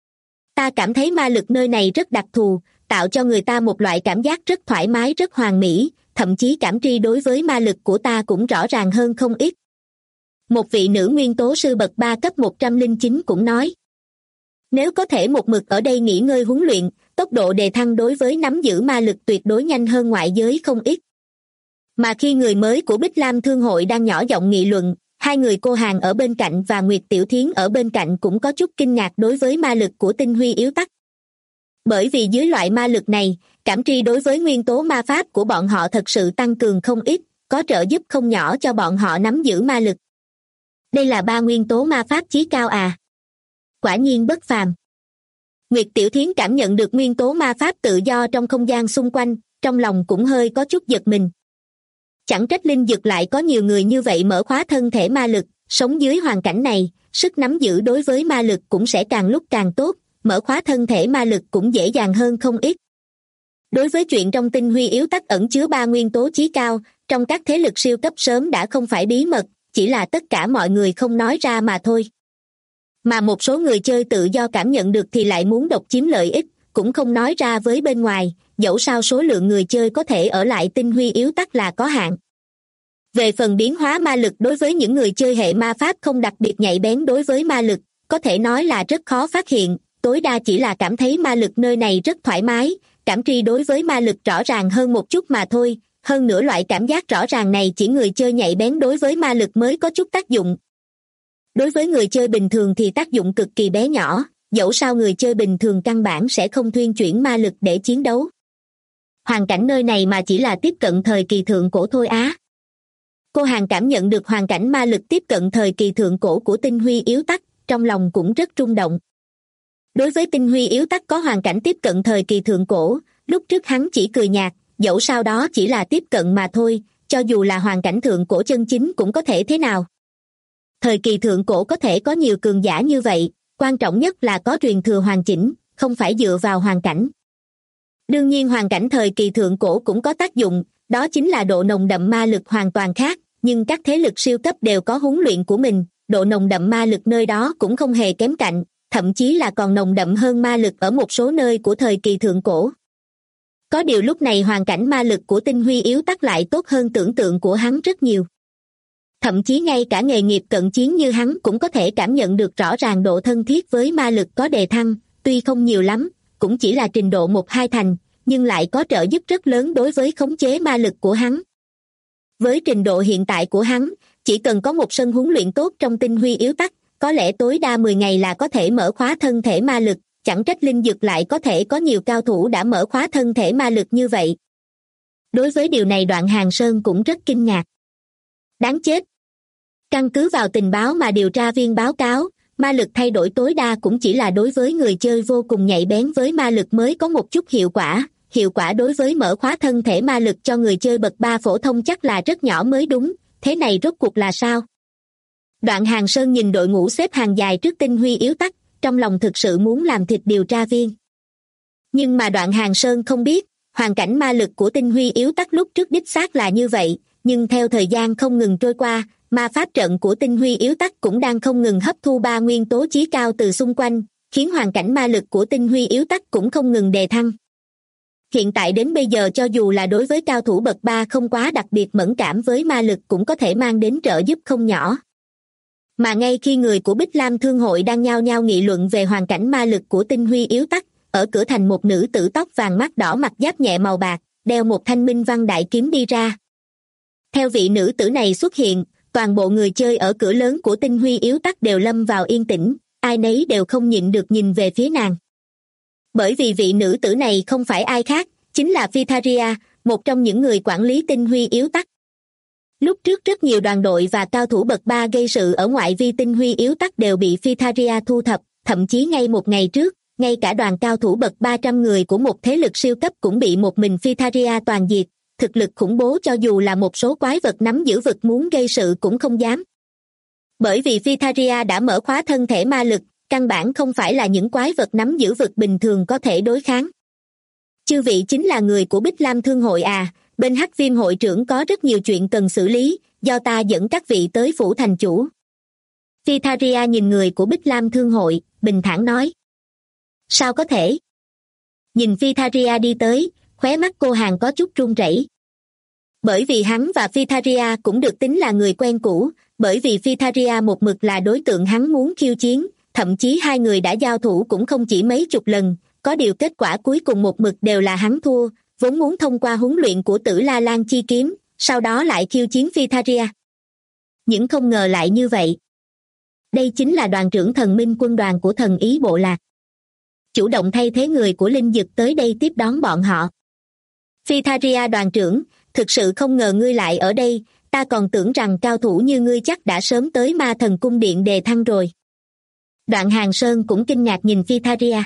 Ta cảm thấy ma lực nơi này rất đặc thù, tạo cho người ta một loại cảm giác rất thoải mái rất hoàn mỹ, thậm chí cảm tri đối với ma lực của ta cũng rõ ràng hơn không ít. Một vị nữ nguyên tố sư bậc 3 cấp 109 cũng nói. Nếu có thể một mực ở đây nghỉ ngơi huấn luyện, tốc độ đề thăng đối với nắm giữ ma lực tuyệt đối nhanh hơn ngoại giới không ít. Mà khi người mới của Bích Lam Thương hội đang nhỏ giọng nghị luận, hai người cô Hàng ở bên cạnh và Nguyệt Tiểu Thiến ở bên cạnh cũng có chút kinh ngạc đối với ma lực của Tinh Huy yếu tắc. Bởi vì dưới loại ma lực này, cảm tri đối với nguyên tố ma pháp của bọn họ thật sự tăng cường không ít, có trợ giúp không nhỏ cho bọn họ nắm giữ ma lực. Đây là 3 nguyên tố ma pháp chí cao à? Quả nhiên bất phàm. Nguyệt Tiểu Thiến cảm nhận được nguyên tố ma pháp tự do trong không gian xung quanh, trong lòng cũng hơi có chút giật mình. Chẳng trách linh dực lại có nhiều người như vậy mở khóa thân thể ma lực, sống dưới hoàn cảnh này, sức nắm giữ đối với ma lực cũng sẽ càng lúc càng tốt, mở khóa thân thể ma lực cũng dễ dàng hơn không ít. Đối với chuyện trong Tinh Huy yếu tắc ẩn chứa 3 nguyên tố chí cao, trong các thế lực siêu cấp sớm đã không phải bí mật, chỉ là tất cả mọi người không nói ra mà thôi. Mà một số người chơi tự do cảm nhận được thì lại muốn độc chiếm lợi ích, cũng không nói ra với bên ngoài, dẫu sao số lượng người chơi có thể ở lại tinh huy yếu tắc là có hạn. Về phần biến hóa ma lực đối với những người chơi hệ ma pháp không đặc biệt nhạy bén đối với ma lực, có thể nói là rất khó phát hiện, tối đa chỉ là cảm thấy ma lực nơi này rất thoải mái, cảm tri đối với ma lực rõ ràng hơn một chút mà thôi, hơn nữa loại cảm giác rõ ràng này chỉ người chơi nhạy bén đối với ma lực mới có chút tác dụng. Đối với người chơi bình thường thì tác dụng cực kỳ bé nhỏ, dẫu sao người chơi bình thường căn bản sẽ không thuyên chuyển ma lực để chiến đấu. Hoàn cảnh nơi này mà chỉ là tiếp cận thời kỳ thượng cổ thôi á. Cô Hàn cảm nhận được hoàn cảnh ma lực tiếp cận thời kỳ thượng cổ của tinh huy yếu tắc, trong lòng cũng rất rung động. Đối với tinh huy yếu tắc có hoàn cảnh tiếp cận thời kỳ thượng cổ, lúc trước hắn chỉ cười nhạt, dẫu sao đó chỉ là tiếp cận mà thôi, cho dù là hoàn cảnh thượng cổ chân chính cũng có thể thế nào. Thời kỳ thượng cổ có thể có nhiều cường giả như vậy, quan trọng nhất là có truyền thừa hoàn chỉnh, không phải dựa vào hoàn cảnh. Đương nhiên hoàn cảnh thời kỳ thượng cổ cũng có tác dụng, đó chính là độ nồng đậm ma lực hoàn toàn khác, nhưng các thế lực siêu cấp đều có huấn luyện của mình, độ nồng đậm ma lực nơi đó cũng không hề kém cạnh, thậm chí là còn nồng đậm hơn ma lực ở một số nơi của thời kỳ thượng cổ. Có điều lúc này hoàn cảnh ma lực của tinh huy yếu tắc lại tốt hơn tưởng tượng của hắn rất nhiều. Thậm chí ngay cả nghề nghiệp cận chiến như hắn cũng có thể cảm nhận được rõ ràng độ thân thiết với ma lực có đề thăng, tuy không nhiều lắm, cũng chỉ là trình độ 1-2 thành, nhưng lại có trợ giúp rất lớn đối với khống chế ma lực của hắn. Với trình độ hiện tại của hắn, chỉ cần có một sân huấn luyện tốt trong tinh huy yếu tắc, có lẽ tối đa 10 ngày là có thể mở khóa thân thể ma lực, chẳng trách Linh Dực lại có thể có nhiều cao thủ đã mở khóa thân thể ma lực như vậy. Đối với điều này Đoạn Hàn Sơn cũng rất kinh ngạc. Đáng chết! Căn cứ vào tình báo mà điều tra viên báo cáo, ma lực thay đổi tối đa cũng chỉ là đối với người chơi vô cùng nhạy bén với ma lực mới có một chút hiệu quả đối với mở khóa thân thể ma lực cho người chơi bậc 3 phổ thông chắc là rất nhỏ mới đúng, thế này rốt cuộc là sao? Đoạn Hàn Sơn nhìn đội ngũ xếp hàng dài trước tinh huy yếu tắc, trong lòng thực sự muốn làm thịt điều tra viên. Nhưng mà Đoạn Hàn Sơn không biết, hoàn cảnh ma lực của tinh huy yếu tắc lúc trước đích xác là như vậy, nhưng theo thời gian không ngừng trôi qua, ma pháp trận của tinh huy yếu tắc cũng đang không ngừng hấp thu 3 nguyên tố chí cao từ xung quanh, khiến hoàn cảnh ma lực của tinh huy yếu tắc cũng không ngừng đề thăng. Hiện tại đến bây giờ cho dù là đối với cao thủ bậc 3 không quá đặc biệt mẫn cảm với ma lực cũng có thể mang đến trợ giúp không nhỏ. Mà ngay khi người của Bích Lam Thương hội đang nhao nhao nghị luận về hoàn cảnh ma lực của tinh huy yếu tắc, ở cửa thành một nữ tử tóc vàng mắt đỏ mặc giáp nhẹ màu bạc, đeo một thanh minh văn đại kiếm đi ra. Theo vị nữ tử này xuất hiện, toàn bộ người chơi ở cửa lớn của tinh huy yếu tắc đều lâm vào yên tĩnh, ai nấy đều không nhịn được nhìn về phía nàng. Bởi vì vị nữ tử này không phải ai khác, chính là Phytharia, một trong những người quản lý tinh huy yếu tắc. Lúc trước rất nhiều đoàn đội và cao thủ bậc 3 gây sự ở ngoại vi tinh huy yếu tắc đều bị Phytharia thu thập, thậm chí ngay một ngày trước, ngay cả đoàn cao thủ bậc 300 người của một thế lực siêu cấp cũng bị một mình Phytharia toàn diệt, thực lực khủng bố cho dù là một số quái vật nắm giữ vực muốn gây sự cũng không dám. Bởi vì Phytharia đã mở khóa thân thể ma lực, căn bản không phải là những quái vật nắm giữ vực bình thường có thể đối kháng. Chư vị chính là người của Bích Lam Thương hội à, bên Hắc Viêm hội trưởng có rất nhiều chuyện cần xử lý, do ta dẫn các vị tới phủ thành chủ. Phytharia nhìn người của Bích Lam Thương hội, bình thản nói. Sao có thể? Nhìn Phytharia đi tới, khóe mắt cô Hàn có chút run rẩy. Bởi vì hắn và Phytharia cũng được tính là người quen cũ, bởi vì Phytharia một mực là đối tượng hắn muốn khiêu chiến, thậm chí hai người đã giao thủ cũng không chỉ mấy chục lần, có điều kết quả cuối cùng một mực đều là hắn thua, vốn muốn thông qua huấn luyện của Tử La Lan chi kiếm, sau đó lại khiêu chiến Phytharia. Nhưng không ngờ lại như vậy. Đây chính là đoàn trưởng thần minh quân đoàn của thần ý bộ lạc. Chủ động thay thế người của Linh Dực tới đây tiếp đón bọn họ. Phytharia đoàn trưởng, thực sự không ngờ ngươi lại ở đây, ta còn tưởng rằng cao thủ như ngươi chắc đã sớm tới Ma Thần Cung Điện đề thăng rồi. Đoạn Hàn Sơn cũng kinh ngạc nhìn Phytharia.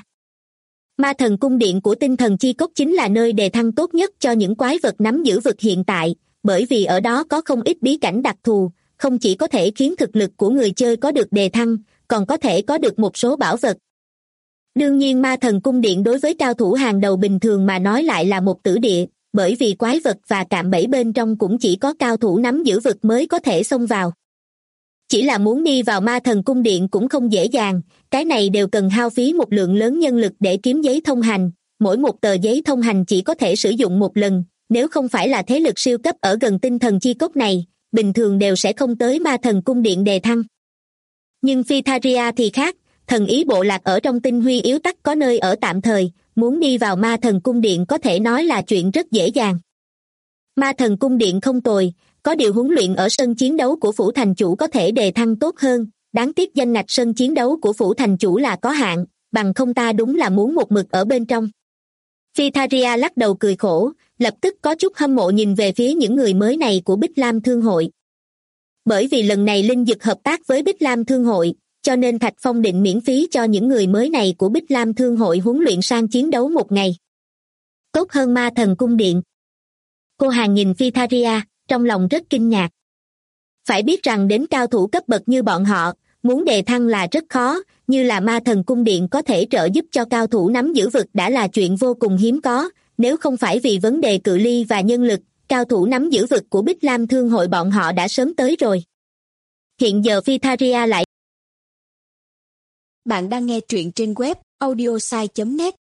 Ma Thần Cung Điện của Tinh Thần Chi Cốc chính là nơi đề thăng tốt nhất cho những quái vật nắm giữ vực hiện tại, bởi vì ở đó có không ít bí cảnh đặc thù, không chỉ có thể khiến thực lực của người chơi có được đề thăng, còn có thể có được một số bảo vật. Đương nhiên Ma Thần Cung Điện đối với cao thủ hàng đầu bình thường mà nói lại là một tử địa, bởi vì quái vật và cạm bẫy bên trong cũng chỉ có cao thủ nắm giữ vực mới có thể xông vào. Chỉ là muốn đi vào ma thần cung điện cũng không dễ dàng, cái này đều cần hao phí một lượng lớn nhân lực để kiếm giấy thông hành, mỗi một tờ giấy thông hành chỉ có thể sử dụng một lần, nếu không phải là thế lực siêu cấp ở gần tinh thần chi cốt này, bình thường đều sẽ không tới ma thần cung điện đề thăng. Nhưng Phi-tha-ri-a thì khác, thần ý bộ lạc ở trong tinh huy yếu tắc có nơi ở tạm thời, muốn đi vào ma thần cung điện có thể nói là chuyện rất dễ dàng. Ma thần cung điện không tồi, có điều huấn luyện ở sân chiến đấu của phủ thành chủ có thể đề thăng tốt hơn, đáng tiếc danh ngạch sân chiến đấu của phủ thành chủ là có hạn, bằng không ta đúng là muốn một mực ở bên trong. Phi-tha-ri-a lắc đầu cười khổ, lập tức có chút hâm mộ nhìn về phía những người mới này của Bích Lam Thương hội. Bởi vì lần này Linh Dực hợp tác với Bích Lam Thương hội, cho nên Thạch Phong định miễn phí cho những người mới này của Bích Lam Thương hội huấn luyện sang chiến đấu một ngày. Tốt hơn ma thần cung điện. Cô Hàn nhìn Phi-tha-ri-a, trong lòng rất kinh ngạc. Phải biết rằng đến cao thủ cấp bậc như bọn họ, muốn đề thăng là rất khó, như là ma thần cung điện có thể trợ giúp cho cao thủ nắm giữ vực đã là chuyện vô cùng hiếm có, nếu không phải vì vấn đề cự ly và nhân lực, cao thủ nắm giữ vực của Bích Lam Thương hội bọn họ đã sớm tới rồi. Hiện giờ Phi-tha-ri-a lại. Bạn đang nghe truyện trên web audiosai.net.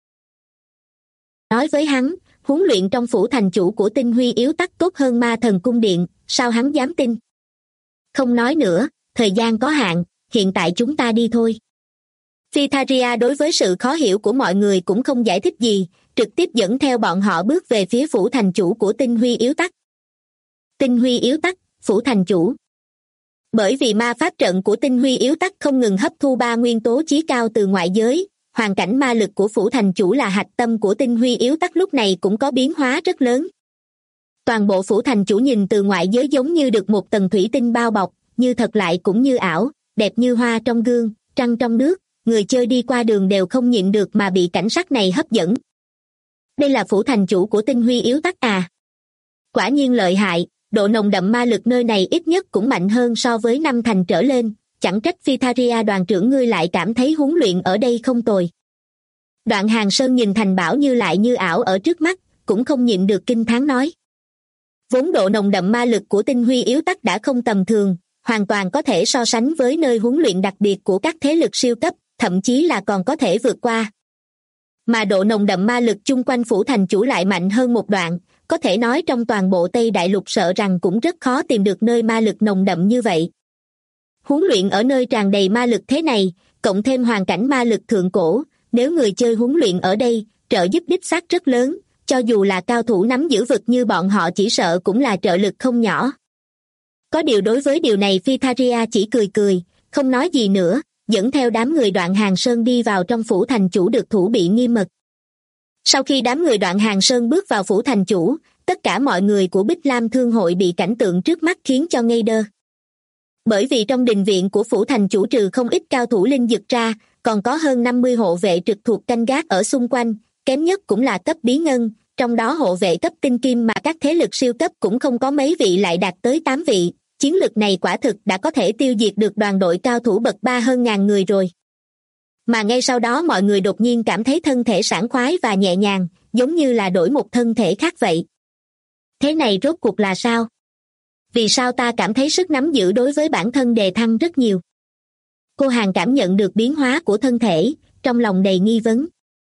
Nói với hắn, huấn luyện trong phủ thành chủ của tinh huy yếu tắc tốt hơn ma thần cung điện, sao hắn dám tin? Không nói nữa, thời gian có hạn, hiện tại chúng ta đi thôi. Phi-tha-ri-a đối với sự khó hiểu của mọi người cũng không giải thích gì, trực tiếp dẫn theo bọn họ bước về phía phủ thành chủ của tinh huy yếu tắc. Tinh huy yếu tắc, phủ thành chủ. Bởi vì ma pháp trận của tinh huy yếu tắc không ngừng hấp thu 3 nguyên tố chí cao từ ngoại giới, hoàn cảnh ma lực của phủ thành chủ là hạch tâm của tinh huy yếu tắc lúc này cũng có biến hóa rất lớn. Toàn bộ phủ thành chủ nhìn từ ngoại giới giống như được một tầng thủy tinh bao bọc, như thật lại cũng như ảo, đẹp như hoa trong gương, trăng trong nước, người chơi đi qua đường đều không nhịn được mà bị cảnh sắc này hấp dẫn. Đây là phủ thành chủ của tinh huy yếu tắc à? Quả nhiên lợi hại, độ nồng đậm ma lực nơi này ít nhất cũng mạnh hơn so với 5 thành trở lên, chẳng trách Phi-tha-ri-a đoàn trưởng ngươi lại cảm thấy huấn luyện ở đây không tồi. Đoạn Hàng Sơn nhìn thành bảo như lại như ảo ở trước mắt, cũng không nhịn được kinh thán nói. Vốn độ nồng đậm ma lực của tinh huy yếu tắc đã không tầm thường, hoàn toàn có thể so sánh với nơi huấn luyện đặc biệt của các thế lực siêu cấp, thậm chí là còn có thể vượt qua. Mà độ nồng đậm ma lực chung quanh phủ thành chủ lại mạnh hơn một đoạn, có thể nói trong toàn bộ Tây Đại Lục sợ rằng cũng rất khó tìm được nơi ma lực nồng đậm như vậy. Huấn luyện ở nơi tràn đầy ma lực thế này, cộng thêm hoàn cảnh ma lực thượng cổ, nếu người chơi huấn luyện ở đây, trợ giúp đích xác rất lớn, cho dù là cao thủ nắm giữ vực như bọn họ chỉ sợ cũng là trợ lực không nhỏ. Có điều đối với điều này Phi-tha-ri-a chỉ cười cười, không nói gì nữa, dẫn theo đám người Đoạn Hàng Sơn đi vào trong phủ thành chủ được thủ bị nghiêm mật. Sau khi đám người Đoạn Hàng Sơn bước vào phủ thành chủ, tất cả mọi người của Bích Lam Thương hội bị cảnh tượng trước mắt khiến cho ngây đơ. Bởi vì trong đình viện của phủ thành chủ trừ không ít cao thủ linh dực ra, còn có hơn 50 hộ vệ trực thuộc canh gác ở xung quanh, kém nhất cũng là cấp bí ngân, trong đó hộ vệ cấp tinh kim mà các thế lực siêu cấp cũng không có mấy vị lại đạt tới 8 vị, chiến lực này quả thực đã có thể tiêu diệt được đoàn đội cao thủ bậc 3 hơn ngàn người rồi. Mà ngay sau đó mọi người đột nhiên cảm thấy thân thể sảng khoái và nhẹ nhàng, giống như là đổi một thân thể khác vậy. Thế này rốt cuộc là sao? Vì sao ta cảm thấy sức nắm giữ đối với bản thân đề thăng rất nhiều? Cô Hàn cảm nhận được biến hóa của thân thể, trong lòng đầy nghi vấn.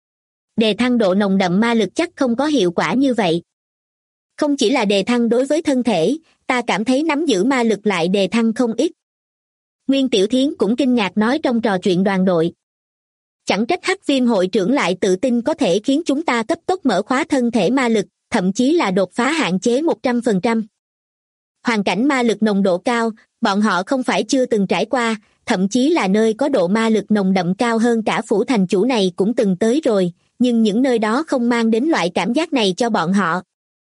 Đề thăng độ nồng đậm ma lực chắc không có hiệu quả như vậy. Không chỉ là đề thăng đối với thân thể, ta cảm thấy nắm giữ ma lực lại đề thăng không ít. Nguyên Tiểu Thiến cũng kinh ngạc nói trong trò chuyện đoàn đội. Chẳng trách Hắc Viêm hội trưởng lại tự tin có thể khiến chúng ta cấp tốc mở khóa thân thể ma lực, thậm chí là đột phá hạn chế 100%. Hoàn cảnh ma lực nồng độ cao, bọn họ không phải chưa từng trải qua, thậm chí là nơi có độ ma lực nồng đậm cao hơn cả phủ thành chủ này cũng từng tới rồi, nhưng những nơi đó không mang đến loại cảm giác này cho bọn họ.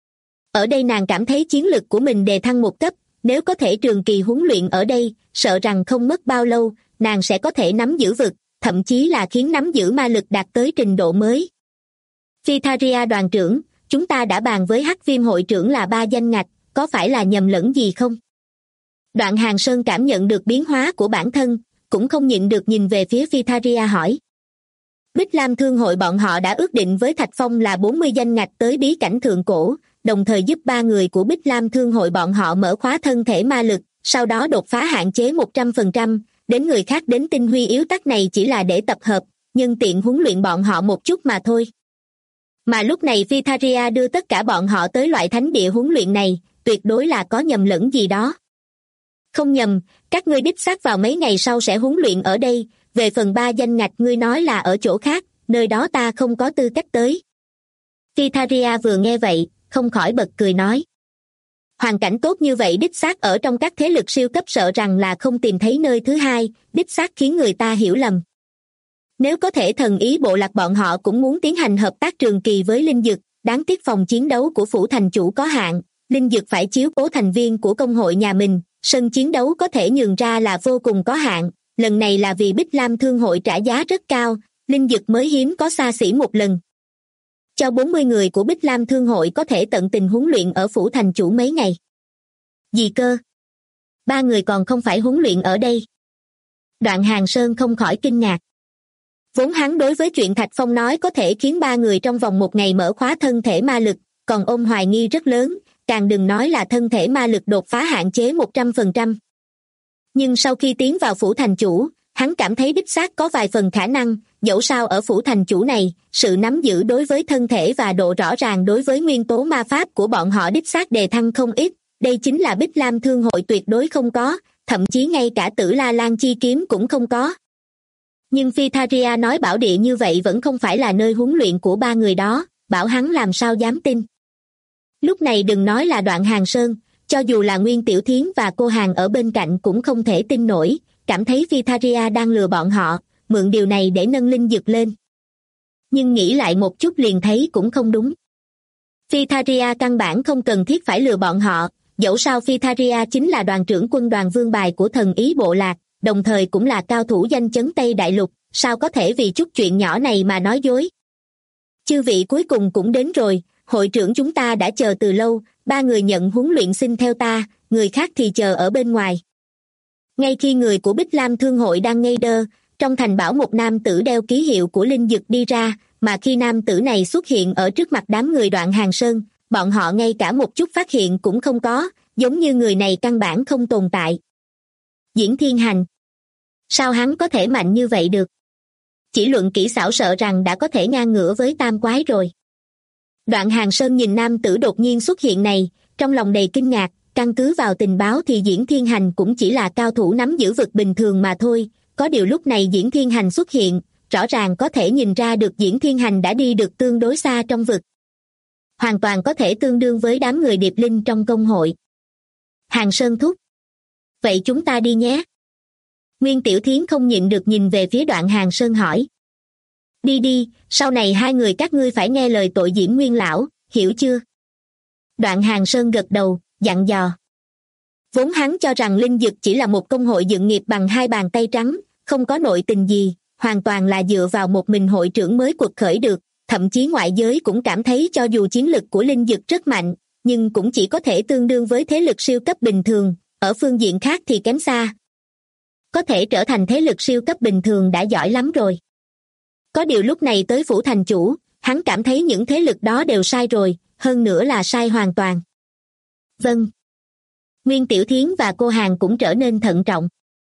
Ở đây nàng cảm thấy chiến lực của mình đề thăng một cấp, nếu có thể trường kỳ huấn luyện ở đây, sợ rằng không mất bao lâu, nàng sẽ có thể nắm giữ vực, thậm chí là khiến nắm giữ ma lực đạt tới trình độ mới. Phi-tha-ri-a đoàn trưởng, chúng ta đã bàn với Hắc Viêm hội trưởng là 3 danh ngạch, có phải là nhầm lẫn gì không? Đoạn Hàng Sơn cảm nhận được biến hóa của bản thân, cũng không nhịn được nhìn về phía Phi-tha-ri-a hỏi. Bích Lam Thương hội bọn họ đã ước định với Thạch Phong là 40 danh ngạch tới bí cảnh thượng cổ, đồng thời giúp ba người của Bích Lam Thương hội bọn họ mở khóa thân thể ma lực, sau đó đột phá hạn chế 100%, đến người khác đến tinh huy yếu tắc này chỉ là để tập hợp, nhân tiện huấn luyện bọn họ một chút mà thôi. Mà lúc này Vitharia đưa tất cả bọn họ tới loại thánh địa huấn luyện này, tuyệt đối là có nhầm lẫn gì đó. Không nhầm, các ngươi đích xác vào mấy ngày sau sẽ huấn luyện ở đây, về phần 3 danh ngạch ngươi nói là ở chỗ khác, nơi đó ta không có tư cách tới. Vitharia vừa nghe vậy, không khỏi bật cười nói. Hoàn cảnh tốt như vậy đích xác ở trong các thế lực siêu cấp sợ rằng là không tìm thấy nơi thứ hai, đích xác khiến người ta hiểu lầm. Nếu có thể thần ý bộ lạc bọn họ cũng muốn tiến hành hợp tác trường kỳ với linh dực, đáng tiếc phòng chiến đấu của phủ thành chủ có hạn, linh dực phải chiếu cố thành viên của công hội nhà mình, sân chiến đấu có thể nhường ra là vô cùng có hạn, lần này là vì Bích Lam Thương hội trả giá rất cao, linh dực mới hiếm có xa xỉ một lần. Cho 40 người của Bích Lam Thương hội có thể tận tình huấn luyện ở phủ thành chủ mấy ngày. Gì cơ? 3 người còn không phải huấn luyện ở đây. Đoạn Hàng Sơn không khỏi kinh ngạc. Vốn hắn đối với chuyện Thạch Phong nói có thể khiến 3 người trong vòng 1 ngày mở khóa thân thể ma lực, còn ôm hoài nghi rất lớn, càng đừng nói là thân thể ma lực đột phá hạn chế 100%. Nhưng sau khi tiến vào phủ thành chủ, hắn cảm thấy đích xác có vài phần khả năng, dẫu sao ở phủ thành chủ này, sự nắm giữ đối với thân thể và độ rõ ràng đối với nguyên tố ma pháp của bọn họ đích xác đề thăng không ít, đây chính là Bích Lam Thương hội tuyệt đối không có, thậm chí ngay cả Tử La Lan chi kiếm cũng không có. Nhưng Vitharia nói bảo địa như vậy vẫn không phải là nơi huấn luyện của 3 người đó, bảo hắn làm sao dám tin. Lúc này đừng nói là Đoạn Hàng Sơn, cho dù là Nguyên Tiểu Thiến và cô Hàng ở bên cạnh cũng không thể tin nổi, cảm thấy Vitharia đang lừa bọn họ, mượn điều này để nâng linh dực lên. Nhưng nghĩ lại một chút liền thấy cũng không đúng. Vitharia căn bản không cần thiết phải lừa bọn họ, dẫu sao Vitharia chính là đoàn trưởng quân đoàn vương bài của thần ý bộ lạc, đồng thời cũng là cao thủ danh chấn Tây Đại Lục, sao có thể vì chút chuyện nhỏ này mà nói dối. Chư vị cuối cùng cũng đến rồi, hội trưởng chúng ta đã chờ từ lâu, 3 người nhận huấn luyện xin theo ta, người khác thì chờ ở bên ngoài. Ngay khi người của Bích Lam Thương hội đang ngây đơ, trong thành bảo một nam tử đeo ký hiệu của linh dực đi ra, mà khi nam tử này xuất hiện ở trước mặt đám người Đoạn Hàng Sơn, bọn họ ngay cả một chút phát hiện cũng không có, giống như người này căn bản không tồn tại. Diễn Thiên Hành. Sao hắn có thể mạnh như vậy được? Chỉ luận kỹ xảo sợ rằng đã có thể ngang ngửa với tam quái rồi. Đoạn Hàng Sơn nhìn nam tử đột nhiên xuất hiện này, trong lòng đầy kinh ngạc, căn cứ vào tình báo thì Diễn Thiên Hành cũng chỉ là cao thủ nắm giữ vực bình thường mà thôi, có điều lúc này Diễn Thiên Hành xuất hiện, rõ ràng có thể nhìn ra được Diễn Thiên Hành đã đi được tương đối xa trong vực. Hoàn toàn có thể tương đương với đám người điệp linh trong công hội. Hàng Sơn thúc. Vậy chúng ta đi nhé. Nguyên Tiểu Thiến không nhịn được nhìn về phía Đoạn Hàng Sơn hỏi. Đi đi, sau này 2 người các ngươi phải nghe lời tội Diễm Nguyên lão, hiểu chưa? Đoạn Hàng Sơn gật đầu, dặn dò. Vốn hắn cho rằng linh dực chỉ là một công hội dựng nghiệp bằng 2 bàn tay trắng, không có nội tình gì, hoàn toàn là dựa vào một mình hội trưởng mới quật khởi được, thậm chí ngoại giới cũng cảm thấy cho dù chiến lực của linh dực rất mạnh, nhưng cũng chỉ có thể tương đương với thế lực siêu cấp bình thường, ở phương diện khác thì kém xa. Có thể trở thành thế lực siêu cấp bình thường đã giỏi lắm rồi. Có điều lúc này tới phủ thành chủ, hắn cảm thấy những thế lực đó đều sai rồi, hơn nữa là sai hoàn toàn. Vâng. Nguyên Tiểu Thiến và cô Hàng cũng trở nên thận trọng.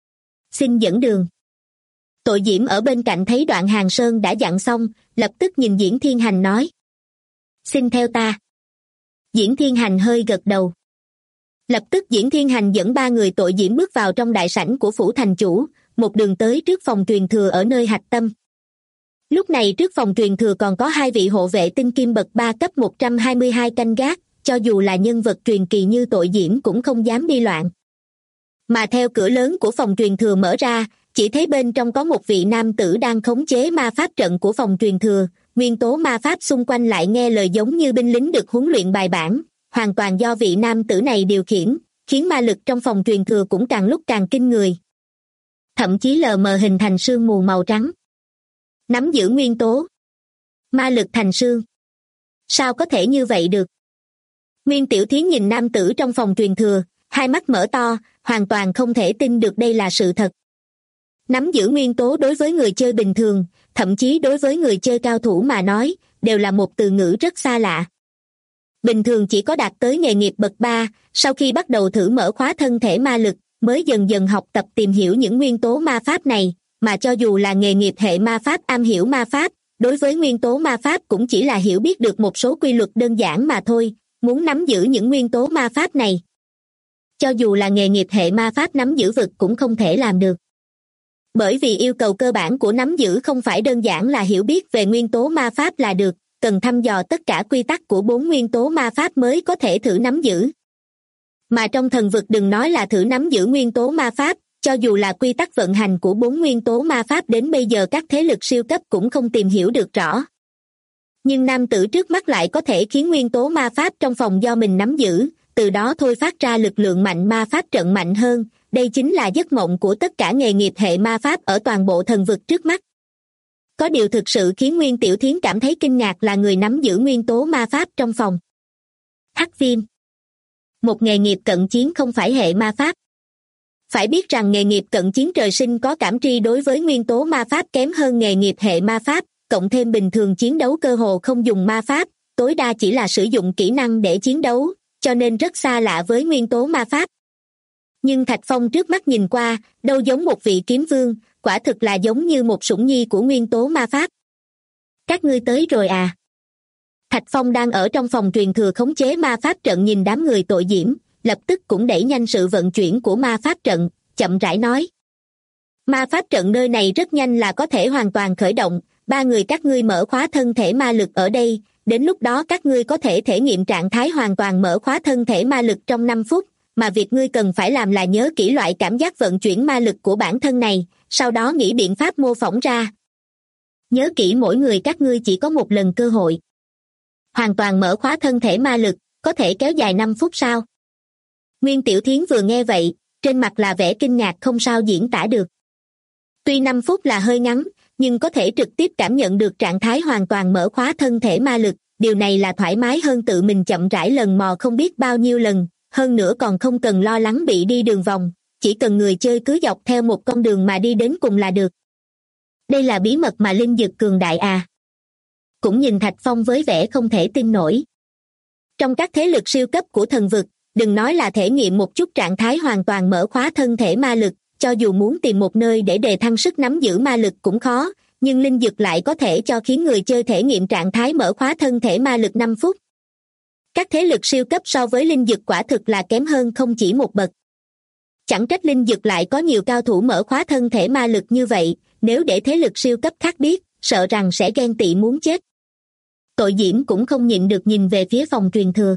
Xin dẫn đường. Tội Diễm ở bên cạnh thấy Đoạn Hàng Sơn đã dặn xong, lập tức nhìn Diễn Thiên Hành nói. Xin theo ta. Diễn Thiên Hành hơi gật đầu. Lập tức Diễn Thiên Hành dẫn 3 người Tội Diễm bước vào trong đại sảnh của phủ thành chủ, một đường tới trước phòng truyền thừa ở nơi hạch tâm. Lúc này trước phòng truyền thừa còn có 2 vị hộ vệ tinh kim bậc 3 cấp 122 canh gác, cho dù là nhân vật truyền kỳ như Tội Diễm cũng không dám đi loạn. Mà theo cửa lớn của phòng truyền thừa mở ra, chỉ thấy bên trong có một vị nam tử đang khống chế ma pháp trận của phòng truyền thừa, nguyên tố ma pháp xung quanh lại nghe lời giống như binh lính được huấn luyện bài bản, hoàn toàn do vị nam tử này điều khiển, khiến ma lực trong phòng truyền thừa cũng càng lúc càng kinh người. Thậm chí lờ mờ hình thành sương mù màu trắng. Nắm giữ nguyên tố ma lực thành sương. Sao có thể như vậy được? Nguyên Tiểu Thiến nhìn nam tử trong phòng truyền thừa, hai mắt mở to, hoàn toàn không thể tin được đây là sự thật. Nắm giữ nguyên tố đối với người chơi bình thường, thậm chí đối với người chơi cao thủ mà nói, đều là một từ ngữ rất xa lạ. Bình thường chỉ có đạt tới nghề nghiệp bậc 3, sau khi bắt đầu thử mở khóa thân thể ma lực, mới dần dần học tập tìm hiểu những nguyên tố ma pháp này, mà cho dù là nghề nghiệp hệ ma pháp am hiểu ma pháp, đối với nguyên tố ma pháp cũng chỉ là hiểu biết được một số quy luật đơn giản mà thôi, muốn nắm giữ những nguyên tố ma pháp này. Cho dù là nghề nghiệp hệ ma pháp nắm giữ vực cũng không thể làm được. Bởi vì yêu cầu cơ bản của nắm giữ không phải đơn giản là hiểu biết về nguyên tố ma pháp là được, cần thăm dò tất cả quy tắc của 4 nguyên tố ma pháp mới có thể thử nắm giữ. Mà trong thần vực đừng nói là thử nắm giữ nguyên tố ma pháp, cho dù là quy tắc vận hành của 4 nguyên tố ma pháp đến bây giờ các thế lực siêu cấp cũng không tìm hiểu được rõ. Nhưng nam tử trước mắt lại có thể khiến nguyên tố ma pháp trong phòng do mình nắm giữ, từ đó thôi phát ra lực lượng mạnh ma pháp trận mạnh hơn, đây chính là giấc mộng của tất cả nghề nghiệp hệ ma pháp ở toàn bộ thần vực trước mắt. Có điều thực sự khiến Nguyên Tiểu Thiến cảm thấy kinh ngạc là người nắm giữ nguyên tố ma pháp trong phòng. Hắc viêm. Một nghề nghiệp cận chiến không phải hệ ma pháp. Phải biết rằng nghề nghiệp cận chiến trời sinh có cảm tri đối với nguyên tố ma pháp kém hơn nghề nghiệp hệ ma pháp, cộng thêm bình thường chiến đấu cơ hồ không dùng ma pháp, tối đa chỉ là sử dụng kỹ năng để chiến đấu, cho nên rất xa lạ với nguyên tố ma pháp. Nhưng Thạch Phong trước mắt nhìn qua, đâu giống một vị kiếm vương, quả thực là giống như một sủng nhi của nguyên tố ma pháp. Các ngươi tới rồi à? Thạch Phong đang ở trong phòng truyền thừa khống chế ma pháp trận nhìn đám người tội diễm, lập tức cũng đẩy nhanh sự vận chuyển của ma pháp trận, chậm rãi nói. Ma pháp trận nơi này rất nhanh là có thể hoàn toàn khởi động, 3 người các ngươi mở khóa thân thể ma lực ở đây, đến lúc đó các ngươi có thể thể nghiệm trạng thái hoàn toàn mở khóa thân thể ma lực trong 5 phút, mà việc ngươi cần phải làm là nhớ kỹ loại cảm giác vận chuyển ma lực của bản thân này, sau đó nghĩ biện pháp mô phỏng ra. Nhớ kỹ mỗi người các ngươi chỉ có một lần cơ hội. Hoàn toàn mở khóa thân thể ma lực, có thể kéo dài 5 phút sao? Nguyên Tiểu Thiến vừa nghe vậy, trên mặt là vẻ kinh ngạc không sao diễn tả được. Tuy 5 phút là hơi ngắn, nhưng có thể trực tiếp cảm nhận được trạng thái hoàn toàn mở khóa thân thể ma lực, điều này là thoải mái hơn tự mình chậm rãi lần mò không biết bao nhiêu lần, hơn nữa còn không cần lo lắng bị đi đường vòng, chỉ cần người chơi cứ dọc theo một con đường mà đi đến cùng là được. Đây là bí mật mà linh dực cường đại à? Cũng nhìn Thạch Phong với vẻ không thể tin nổi. Trong các thế lực siêu cấp của thần vực, đừng nói là thể nghiệm một chút trạng thái hoàn toàn mở khóa thân thể ma lực, cho dù muốn tìm một nơi để đề thăng sức nắm giữ ma lực cũng khó, nhưng linh dực lại có thể cho khiến người chơi thể nghiệm trạng thái mở khóa thân thể ma lực 5 phút. Các thế lực siêu cấp so với linh dực quả thực là kém hơn không chỉ một bậc. Chẳng trách linh dực lại có nhiều cao thủ mở khóa thân thể ma lực như vậy, nếu để thế lực siêu cấp khác biết, sợ rằng sẽ ghen tị muốn chết. Tội Diễm cũng không nhịn được nhìn về phía phòng truyền thừa.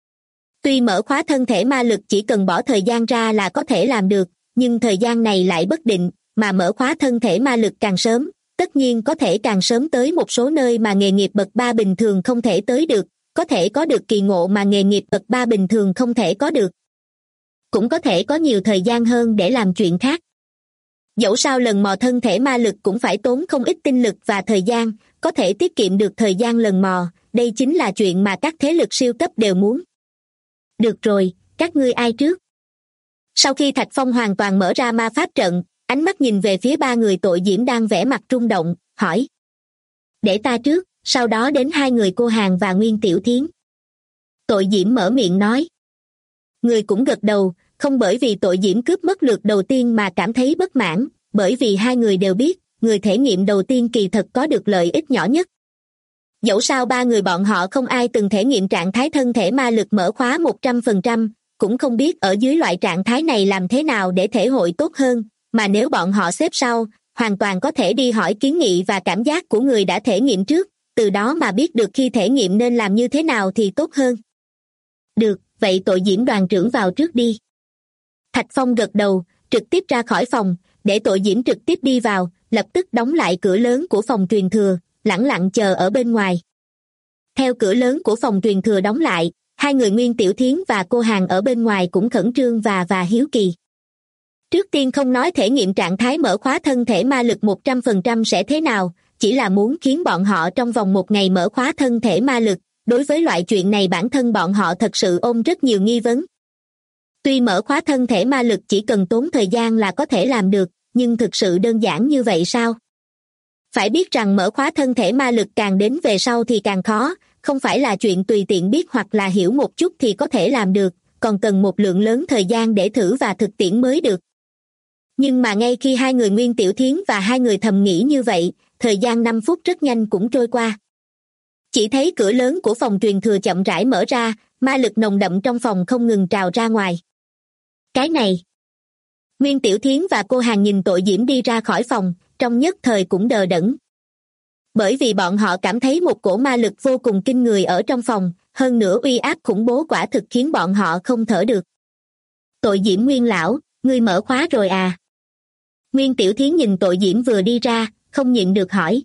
Tuy mở khóa thân thể ma lực chỉ cần bỏ thời gian ra là có thể làm được, nhưng thời gian này lại bất định, mà mở khóa thân thể ma lực càng sớm, tất nhiên có thể càng sớm tới một số nơi mà nghề nghiệp bậc 3 bình thường không thể tới được, có thể có được kỳ ngộ mà nghề nghiệp bậc 3 bình thường không thể có được. Cũng có thể có nhiều thời gian hơn để làm chuyện khác. Dẫu sao lần mò thân thể ma lực cũng phải tốn không ít tinh lực và thời gian, có thể tiết kiệm được thời gian lần mò, đây chính là chuyện mà các thế lực siêu cấp đều muốn. Được rồi, các ngươi ai trước? Sau khi Thạch Phong hoàn toàn mở ra ma pháp trận, ánh mắt nhìn về phía 3 người tội diễm đang vẻ mặt rung động, hỏi. Để ta trước, sau đó đến 2 người cô Hàng và Nguyên Tiểu Thiến. Tội diễm mở miệng nói. Người cũng gật đầu, không bởi vì tội diễm cướp mất lượt đầu tiên mà cảm thấy bất mãn, bởi vì 2 người đều biết, người thể nghiệm đầu tiên kỳ thật có được lợi ích nhỏ nhất. Dẫu sao 3 người bọn họ không ai từng thể nghiệm trạng thái thân thể ma lực mở khóa 100%, cũng không biết ở dưới loại trạng thái này làm thế nào để thể hội tốt hơn, mà nếu bọn họ xếp sau, hoàn toàn có thể đi hỏi kiến nghị và cảm giác của người đã thể nghiệm trước, từ đó mà biết được khi thể nghiệm nên làm như thế nào thì tốt hơn. Được, vậy tội diễm đoàn trưởng vào trước đi. Thạch Phong gật đầu, trực tiếp ra khỏi phòng, để tội diễm trực tiếp đi vào, lập tức đóng lại cửa lớn của phòng truyền thừa, lẳng lặng chờ ở bên ngoài. Theo cửa lớn của phòng truyền thừa đóng lại, 2 người Nguyên Tiểu Thiến và cô Hàng ở bên ngoài cũng khẩn trương và hiếu kỳ. Trước tiên không nói thể nghiệm trạng thái mở khóa thân thể ma lực 100% sẽ thế nào, chỉ là muốn khiến bọn họ trong vòng 1 ngày mở khóa thân thể ma lực, đối với loại chuyện này bản thân bọn họ thật sự ôm rất nhiều nghi vấn. Tuy mở khóa thân thể ma lực chỉ cần tốn thời gian là có thể làm được, nhưng thực sự đơn giản như vậy sao? Phải biết rằng mở khóa thân thể ma lực càng đến về sau thì càng khó, không phải là chuyện tùy tiện biết hoặc là hiểu một chút thì có thể làm được, còn cần một lượng lớn thời gian để thử và thực tiễn mới được. Nhưng mà ngay khi hai người Nguyên Tiểu Thiến và hai người thầm nghĩ như vậy, thời gian 5 phút rất nhanh cũng trôi qua. Chỉ thấy cửa lớn của phòng truyền thừa chậm rãi mở ra, ma lực nồng đậm trong phòng không ngừng trào ra ngoài. Cái này! Nguyên Tiểu Thiến và cô Hàn nhìn Tội Diễm đi ra khỏi phòng, trong nhất thời cũng đờ đẫn. Bởi vì bọn họ cảm thấy một cổ ma lực vô cùng kinh người ở trong phòng, hơn nữa uy áp khủng bố quả thực khiến bọn họ không thở được. Tội Diễm Nguyên lão, ngươi mở khóa rồi à? Nguyên Tiểu Thiến nhìn Tội Diễm vừa đi ra, không nhịn được hỏi.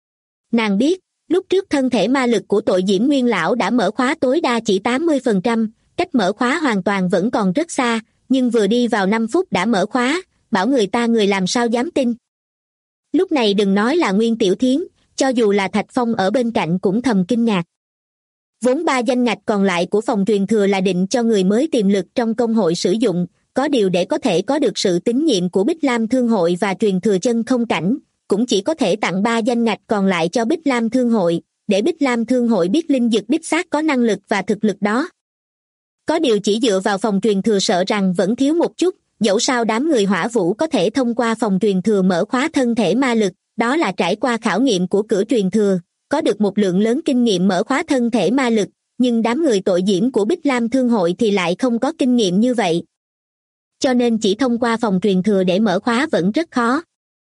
Nàng biết, lúc trước thân thể ma lực của Tội Diễm Nguyên lão đã mở khóa tối đa chỉ 80%, cách mở khóa hoàn toàn vẫn còn rất xa, nhưng vừa đi vào 5 phút đã mở khóa, bảo người ta người làm sao dám tin. Lúc này đừng nói là Nguyên Tiểu Thiến, cho dù là Thạch Phong ở bên cạnh cũng thầm kinh ngạc. Vốn 3 danh ngạch còn lại của phòng truyền thừa là định cho người mới tiềm lực trong công hội sử dụng, có điều để có thể có được sự tín nhiệm của Bích Lam Thương hội và truyền thừa chân không cảnh, cũng chỉ có thể tặng 3 danh ngạch còn lại cho Bích Lam Thương hội, để Bích Lam Thương hội biết Linh Dực đích xác có năng lực và thực lực đó. Có điều chỉ dựa vào phòng truyền thừa sợ rằng vẫn thiếu một chút, dẫu sao đám người Hỏa Vũ có thể thông qua phòng truyền thừa mở khóa thân thể ma lực, đó là trải qua khảo nghiệm của cửa truyền thừa, có được một lượng lớn kinh nghiệm mở khóa thân thể ma lực, nhưng đám người Tội Diễm của Bích Lam Thương hội thì lại không có kinh nghiệm như vậy. Cho nên chỉ thông qua phòng truyền thừa để mở khóa vẫn rất khó.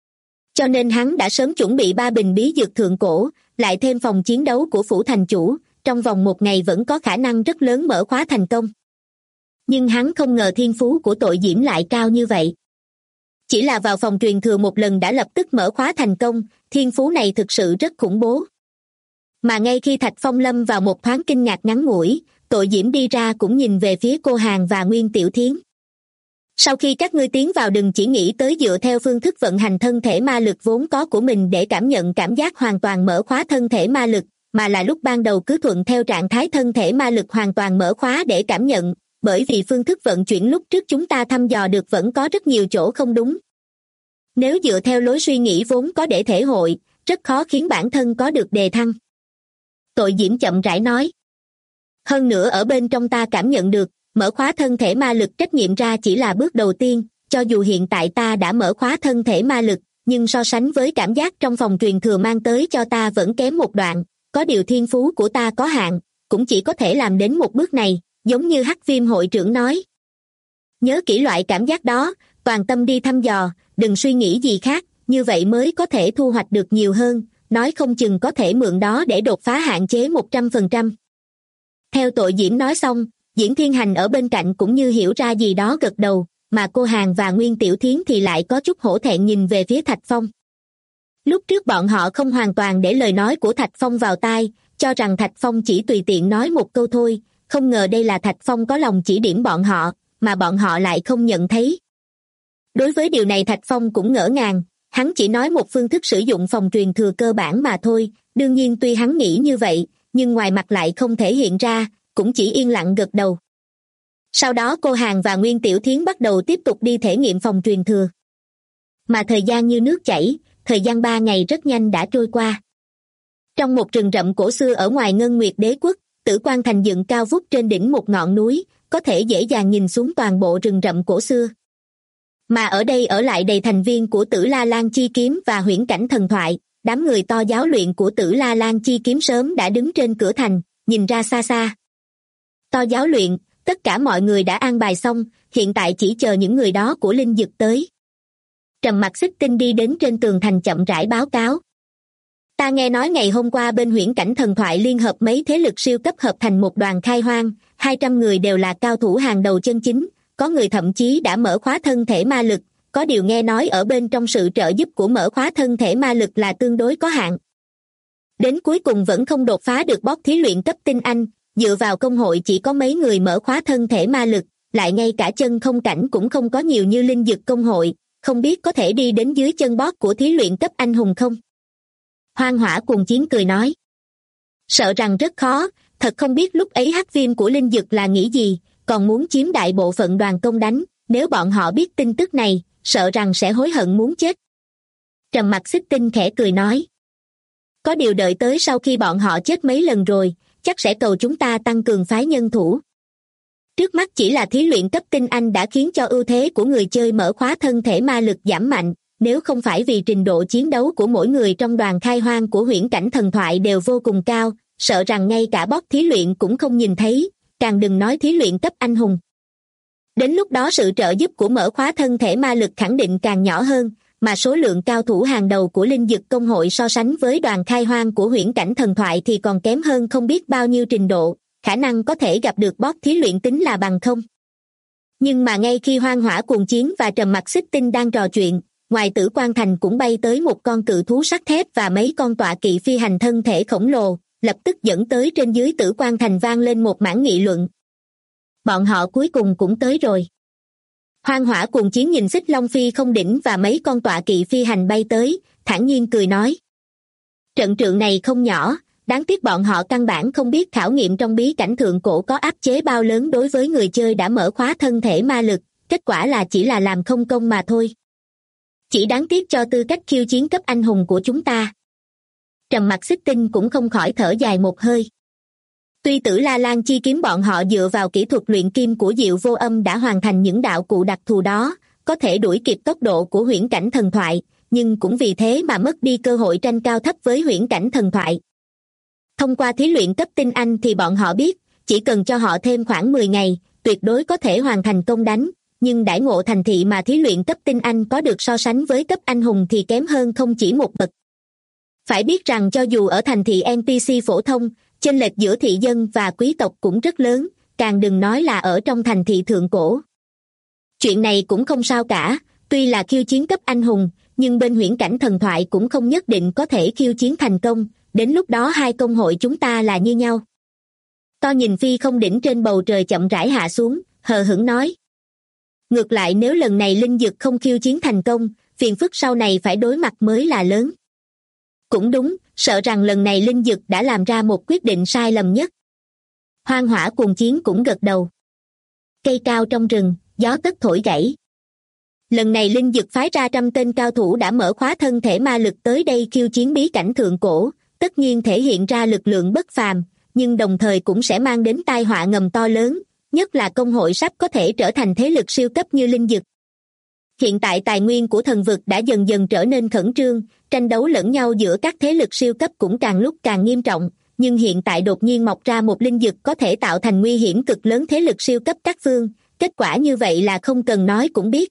Cho nên hắn đã sớm chuẩn bị 3 bình bí dược thượng cổ, lại thêm phòng chiến đấu của phủ thành chủ, trong vòng 1 ngày vẫn có khả năng rất lớn mở khóa thành công. Nhưng hắn không ngờ thiên phú của Tội Diễm lại cao như vậy. Chỉ là vào phòng truyền thừa một lần đã lập tức mở khóa thành công, thiên phú này thực sự rất khủng bố. Mà ngay khi Thạch Phong lâm vào một thoáng kinh ngạc ngắn ngủi, Tội Diễm đi ra cũng nhìn về phía cô Hàn và Nguyên Tiểu Thiến. Sau khi các ngươi tiến vào đừng chỉ nghĩ tới dựa theo phương thức vận hành thân thể ma lực vốn có của mình để cảm nhận cảm giác hoàn toàn mở khóa thân thể ma lực, mà là lúc ban đầu cứ thuận theo trạng thái thân thể ma lực hoàn toàn mở khóa để cảm nhận, bởi vì phương thức vận chuyển lúc trước chúng ta thăm dò được vẫn có rất nhiều chỗ không đúng. Nếu dựa theo lối suy nghĩ vốn có để thể hội, rất khó khiến bản thân có được đề thăng. Tội Diễm chậm rãi nói. Hơn nữa ở bên trong ta cảm nhận được, mở khóa thân thể ma lực trách nhiệm ra chỉ là bước đầu tiên, cho dù hiện tại ta đã mở khóa thân thể ma lực, nhưng so sánh với cảm giác trong phòng truyền thừa mang tới cho ta vẫn kém một đoạn, có điều thiên phú của ta có hạn, cũng chỉ có thể làm đến một bước này, giống như Hắc Viêm hội trưởng nói. Nhớ kỹ loại cảm giác đó, toàn tâm đi thăm dò, đừng suy nghĩ gì khác, như vậy mới có thể thu hoạch được nhiều hơn, nói không chừng có thể mượn đó để đột phá hạn chế 100%. Theo Tội Diễm nói xong, Diễn Thiên Hành ở bên cạnh cũng như hiểu ra gì đó gật đầu, mà cô Hàn và Nguyên Tiểu Thiến thì lại có chút hổ thẹn nhìn về phía Thạch Phong. Lúc trước bọn họ không hoàn toàn để lời nói của Thạch Phong vào tai, cho rằng Thạch Phong chỉ tùy tiện nói một câu thôi, không ngờ đây là Thạch Phong có lòng chỉ điểm bọn họ, mà bọn họ lại không nhận thấy. Đối với điều này Thạch Phong cũng ngỡ ngàng, hắn chỉ nói một phương thức sử dụng phòng truyền thừa cơ bản mà thôi, đương nhiên tuy hắn nghĩ như vậy, nhưng ngoài mặt lại không thể hiện ra, cũng chỉ yên lặng gật đầu. Sau đó cô Hàn và Nguyên Tiểu Thiến bắt đầu tiếp tục đi thể nghiệm phòng truyền thừa. Mà thời gian như nước chảy, thời gian 3 ngày rất nhanh đã trôi qua. Trong một rừng rậm cổ xưa ở ngoài Ngân Nguyệt Đế quốc, Tử Quan Thành dựng cao vút trên đỉnh một ngọn núi, có thể dễ dàng nhìn xuống toàn bộ rừng rậm cổ xưa. Mà ở đây ở lại đầy thành viên của Tử La Lan Chi Kiếm và Huyễn Cảnh Thần Thoại, đám người to giáo luyện của Tử La Lan Chi Kiếm sớm đã đứng trên cửa thành, nhìn ra xa xa. To giáo luyện, tất cả mọi người đã an bài xong, hiện tại chỉ chờ những người đó của Linh Dực tới. Trầm Mặc Xích Tinh đi đến trên tường thành chậm rãi báo cáo. Ta nghe nói ngày hôm qua bên Huyễn Cảnh Thần Thoại liên hợp mấy thế lực siêu cấp hợp thành một đoàn khai hoang, 200 người đều là cao thủ hàng đầu chân chính, có người thậm chí đã mở khóa thân thể ma lực, có điều nghe nói ở bên trong sự trợ giúp của mở khóa thân thể ma lực là tương đối có hạn. Đến cuối cùng vẫn không đột phá được bót thí luyện cấp tinh anh, dựa vào công hội chỉ có mấy người mở khóa thân thể ma lực, lại ngay cả chân không cảnh cũng không có nhiều như Linh Dực công hội, không biết có thể đi đến dưới chân bót của thí luyện cấp anh hùng không? Hoang Hỏa Cuồng Chiến cười nói. Sợ rằng rất khó, thật không biết lúc ấy Hắc Viêm của Linh Dực là nghĩ gì, còn muốn chiếm đại bộ phận đoàn công đánh, nếu bọn họ biết tin tức này, sợ rằng sẽ hối hận muốn chết. Trầm Mặc Xích Tinh khẽ cười nói. Có điều đợi tới sau khi bọn họ chết mấy lần rồi, chắc sẽ cầu chúng ta tăng cường phái nhân thủ. Trước mắt chỉ là thí luyện cấp tinh anh đã khiến cho ưu thế của người chơi mở khóa thân thể ma lực giảm mạnh, nếu không phải vì trình độ chiến đấu của mỗi người trong đoàn khai hoang của huyễn cảnh thần thoại đều vô cùng cao, sợ rằng ngay cả boss thí luyện cũng không nhìn thấy, càng đừng nói thí luyện cấp anh hùng. Đến lúc đó sự trợ giúp của mở khóa thân thể ma lực khẳng định càng nhỏ hơn, mà số lượng cao thủ hàng đầu của linh dực công hội so sánh với đoàn khai hoang của huyễn cảnh thần thoại thì còn kém hơn không biết bao nhiêu trình độ, khả năng có thể gặp được boss thí luyện tính là bằng không. Nhưng mà ngay khi Hoang Hỏa Cuồng Chiến và Trầm Mặc Xích Tinh đang trò chuyện, ngoài Tử Quan Thành cũng bay tới một con cự thú sắt thép và mấy con tọa kỵ phi hành thân thể khổng lồ, lập tức dẫn tới trên dưới Tử Quan Thành vang lên một mảng nghị luận. Bọn họ cuối cùng cũng tới rồi. Hoang Hỏa Cuồng Chiến nhìn Xích Long Phi không đỉnh và mấy con tọa kỵ phi hành bay tới, thản nhiên cười nói. Trận trượng này không nhỏ, đáng tiếc bọn họ căn bản không biết khảo nghiệm trong bí cảnh thượng cổ có áp chế bao lớn đối với người chơi đã mở khóa thân thể ma lực, kết quả là chỉ là làm không công mà thôi. Chỉ đáng tiếc cho tư cách khiêu chiến cấp anh hùng của chúng ta. Trầm Mặc Xích Tinh cũng không khỏi thở dài một hơi. Tuy Tử La Lan chi kiếm bọn họ dựa vào kỹ thuật luyện kim của Diệu Vô Âm đã hoàn thành những đạo cụ đặc thù đó, có thể đuổi kịp tốc độ của huyễn cảnh thần thoại, nhưng cũng vì thế mà mất đi cơ hội tranh cao thấp với huyễn cảnh thần thoại. Thông qua thí luyện cấp tinh anh thì bọn họ biết, chỉ cần cho họ thêm khoảng 10 ngày, tuyệt đối có thể hoàn thành công đánh, nhưng đãi ngộ thành thị mà thí luyện cấp tinh anh có được so sánh với cấp anh hùng thì kém hơn không chỉ một bậc. Phải biết rằng cho dù ở thành thị NPC phổ thông, chênh lệch giữa thị dân và quý tộc cũng rất lớn, càng đừng nói là ở trong thành thị thượng cổ. Chuyện này cũng không sao cả, tuy là khiêu chiến cấp anh hùng, nhưng bên huyễn cảnh thần thoại cũng không nhất định có thể khiêu chiến thành công, đến lúc đó hai công hội chúng ta là như nhau. To nhìn phi không đỉnh trên bầu trời chậm rãi hạ xuống, hờ hững nói. Ngược lại nếu lần này linh dực không khiêu chiến thành công, phiền phức sau này phải đối mặt mới là lớn. Cũng đúng, sợ rằng lần này linh dực đã làm ra một quyết định sai lầm nhất. Hoang Hỏa Cuồng Chiến cũng gật đầu. Cây cao trong rừng, gió tất thổi gãy. Lần này linh dực phái ra 100 tên cao thủ đã mở khóa thân thể ma lực tới đây khiêu chiến bí cảnh thượng cổ, tất nhiên thể hiện ra lực lượng bất phàm, nhưng đồng thời cũng sẽ mang đến tai họa ngầm to lớn, nhất là công hội sắp có thể trở thành thế lực siêu cấp như linh dực. Hiện tại tài nguyên của thần vực đã dần dần trở nên khẩn trương, tranh đấu lẫn nhau giữa các thế lực siêu cấp cũng càng lúc càng nghiêm trọng, nhưng hiện tại đột nhiên mọc ra một linh dực có thể tạo thành nguy hiểm cực lớn thế lực siêu cấp các phương, kết quả như vậy là không cần nói cũng biết.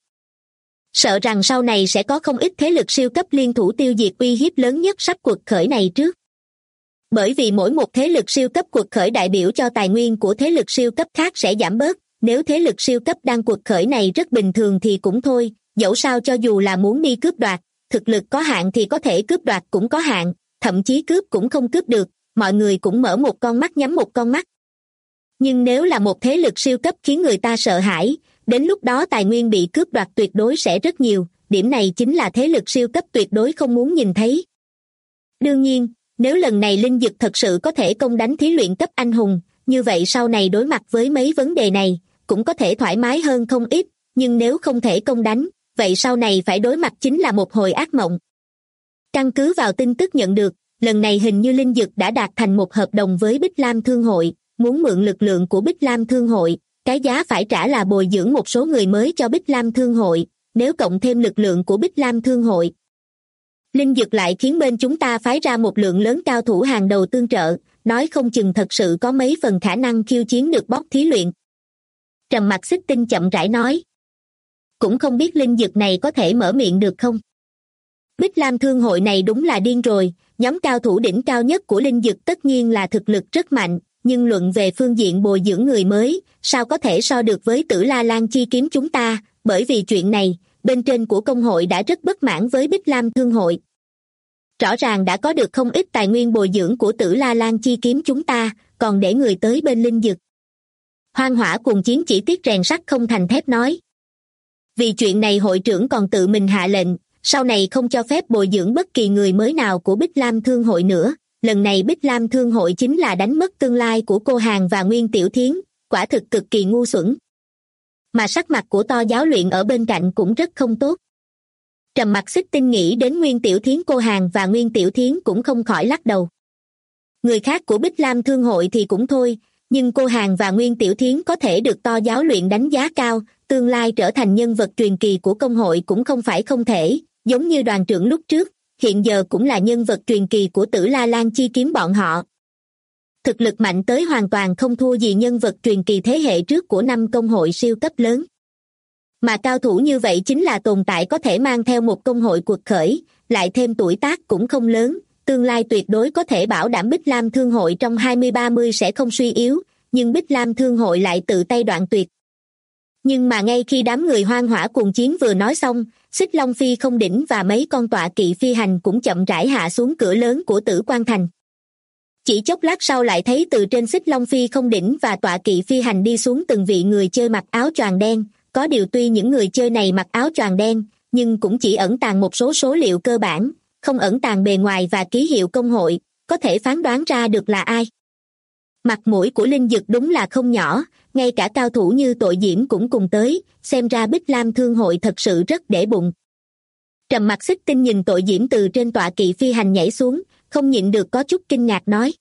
Sợ rằng sau này sẽ có không ít thế lực siêu cấp liên thủ tiêu diệt uy hiếp lớn nhất sắp cuộc khởi này trước. Bởi vì mỗi một thế lực siêu cấp cuộc khởi đại biểu cho tài nguyên của thế lực siêu cấp khác sẽ giảm bớt, nếu thế lực siêu cấp đang cuộc khởi này rất bình thường thì cũng thôi, dẫu sao cho dù là muốn đi cướp đoạt, thực lực có hạn thì có thể cướp đoạt cũng có hạn, thậm chí cướp cũng không cướp được, mọi người cũng mở một con mắt nhắm một con mắt. Nhưng nếu là một thế lực siêu cấp khiến người ta sợ hãi, đến lúc đó tài nguyên bị cướp đoạt tuyệt đối sẽ rất nhiều, điểm này chính là thế lực siêu cấp tuyệt đối không muốn nhìn thấy. Đương nhiên, nếu lần này linh dực thật sự có thể công đánh thí luyện cấp anh hùng, như vậy sau này đối mặt với mấy vấn đề này, cũng có thể thoải mái hơn không ít, nhưng nếu không thể công đánh, vậy sau này phải đối mặt chính là một hồi ác mộng. Căn cứ vào tin tức nhận được, lần này hình như linh dực đã đạt thành một hợp đồng với Bích Lam Thương hội, muốn mượn lực lượng của Bích Lam Thương hội, cái giá phải trả là bồi dưỡng một số người mới cho Bích Lam Thương hội, nếu cộng thêm lực lượng của Bích Lam Thương hội. Linh dực lại khiến bên chúng ta phái ra một lượng lớn cao thủ hàng đầu tương trợ, nói không chừng thật sự có mấy phần khả năng khiêu chiến được boss thí luyện. Trầm Mặc Xích Tinh chậm rãi nói. Cũng không biết linh dực này có thể mở miệng được không? Bích Lam Thương hội này đúng là điên rồi, nhóm cao thủ đỉnh cao nhất của linh dực tất nhiên là thực lực rất mạnh, nhưng luận về phương diện bồi dưỡng người mới, sao có thể so được với Tử La Lan chi kiếm chúng ta, bởi vì chuyện này, bên trên của công hội đã rất bất mãn với Bích Lam Thương hội. Rõ ràng đã có được không ít tài nguyên bồi dưỡng của Tử La Lan chi kiếm chúng ta, còn để người tới bên linh dực. Hoang Hỏa Cuồng Chiến chỉ tiếc rèn sắt không thành thép nói. Vì chuyện này hội trưởng còn tự mình hạ lệnh, sau này không cho phép bồi dưỡng bất kỳ người mới nào của Bích Lam Thương hội nữa. Lần này Bích Lam Thương hội chính là đánh mất tương lai của cô Hàng và Nguyên Tiểu Thiến, quả thực cực kỳ ngu xuẩn. Mà sắc mặt của To giáo luyện ở bên cạnh cũng rất không tốt. Trầm Mặc Xích Tinh nghĩ đến Nguyên Tiểu Thiến, cô Hàng và Nguyên Tiểu Thiến cũng không khỏi lắc đầu. Người khác của Bích Lam Thương hội thì cũng thôi, nhưng cô Hàn và Nguyên Tiểu Thiến có thể được To giáo luyện đánh giá cao, tương lai trở thành nhân vật truyền kỳ của công hội cũng không phải không thể, giống như đoàn trưởng lúc trước, hiện giờ cũng là nhân vật truyền kỳ của Tử La Lan Chi Kiếm bọn họ. Thực lực mạnh tới hoàn toàn không thua gì nhân vật truyền kỳ thế hệ trước của 5 công hội siêu cấp lớn. Mà cao thủ như vậy chính là tồn tại có thể mang theo một công hội cuộc khởi, lại thêm tuổi tác cũng không lớn, tương lai tuyệt đối có thể bảo đảm Bích Lam Thương hội trong 20-30 sẽ không suy yếu, nhưng Bích Lam Thương hội lại tự tay đoạn tuyệt. Nhưng mà ngay khi đám người Hoang Hỏa Cuồng Chiến vừa nói xong, Xích Long Phi Không Đỉnh và mấy con tọa kỵ phi hành cũng chậm rãi hạ xuống cửa lớn của Tử Quan Thành. Chỉ chốc lát sau lại thấy từ trên Xích Long Phi Không Đỉnh và tọa kỵ phi hành đi xuống từng vị người chơi mặc áo choàng đen, có điều tuy những người chơi này mặc áo choàng đen, nhưng cũng chỉ ẩn tàng một số số liệu cơ bản, không ẩn tàng bề ngoài và ký hiệu công hội, có thể phán đoán ra được là ai. Mặt mũi của Linh Dực đúng là không nhỏ, ngay cả cao thủ như Tội Diễm cũng cùng tới, xem ra Bích Lam Thương hội thật sự rất để bụng. Trầm Mặc Xích Tinh nhìn Tội Diễm từ trên tọa kỵ phi hành nhảy xuống, không nhịn được có chút kinh ngạc nói.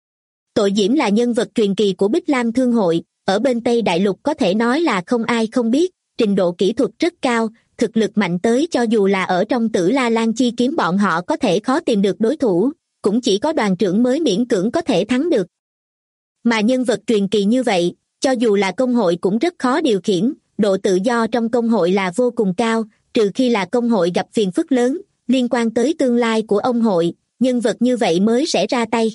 Tội Diễm là nhân vật truyền kỳ của Bích Lam Thương hội, ở bên Tây Đại Lục có thể nói là không ai không biết, trình độ kỹ thuật rất cao, thực lực mạnh tới cho dù là ở trong Tử La Lan Chi Kiếm bọn họ có thể khó tìm được đối thủ, cũng chỉ có đoàn trưởng mới miễn cưỡng có thể thắng được. Mà nhân vật truyền kỳ như vậy, cho dù là công hội cũng rất khó điều khiển, độ tự do trong công hội là vô cùng cao, trừ khi là công hội gặp phiền phức lớn, liên quan tới tương lai của ông hội, nhân vật như vậy mới sẽ ra tay.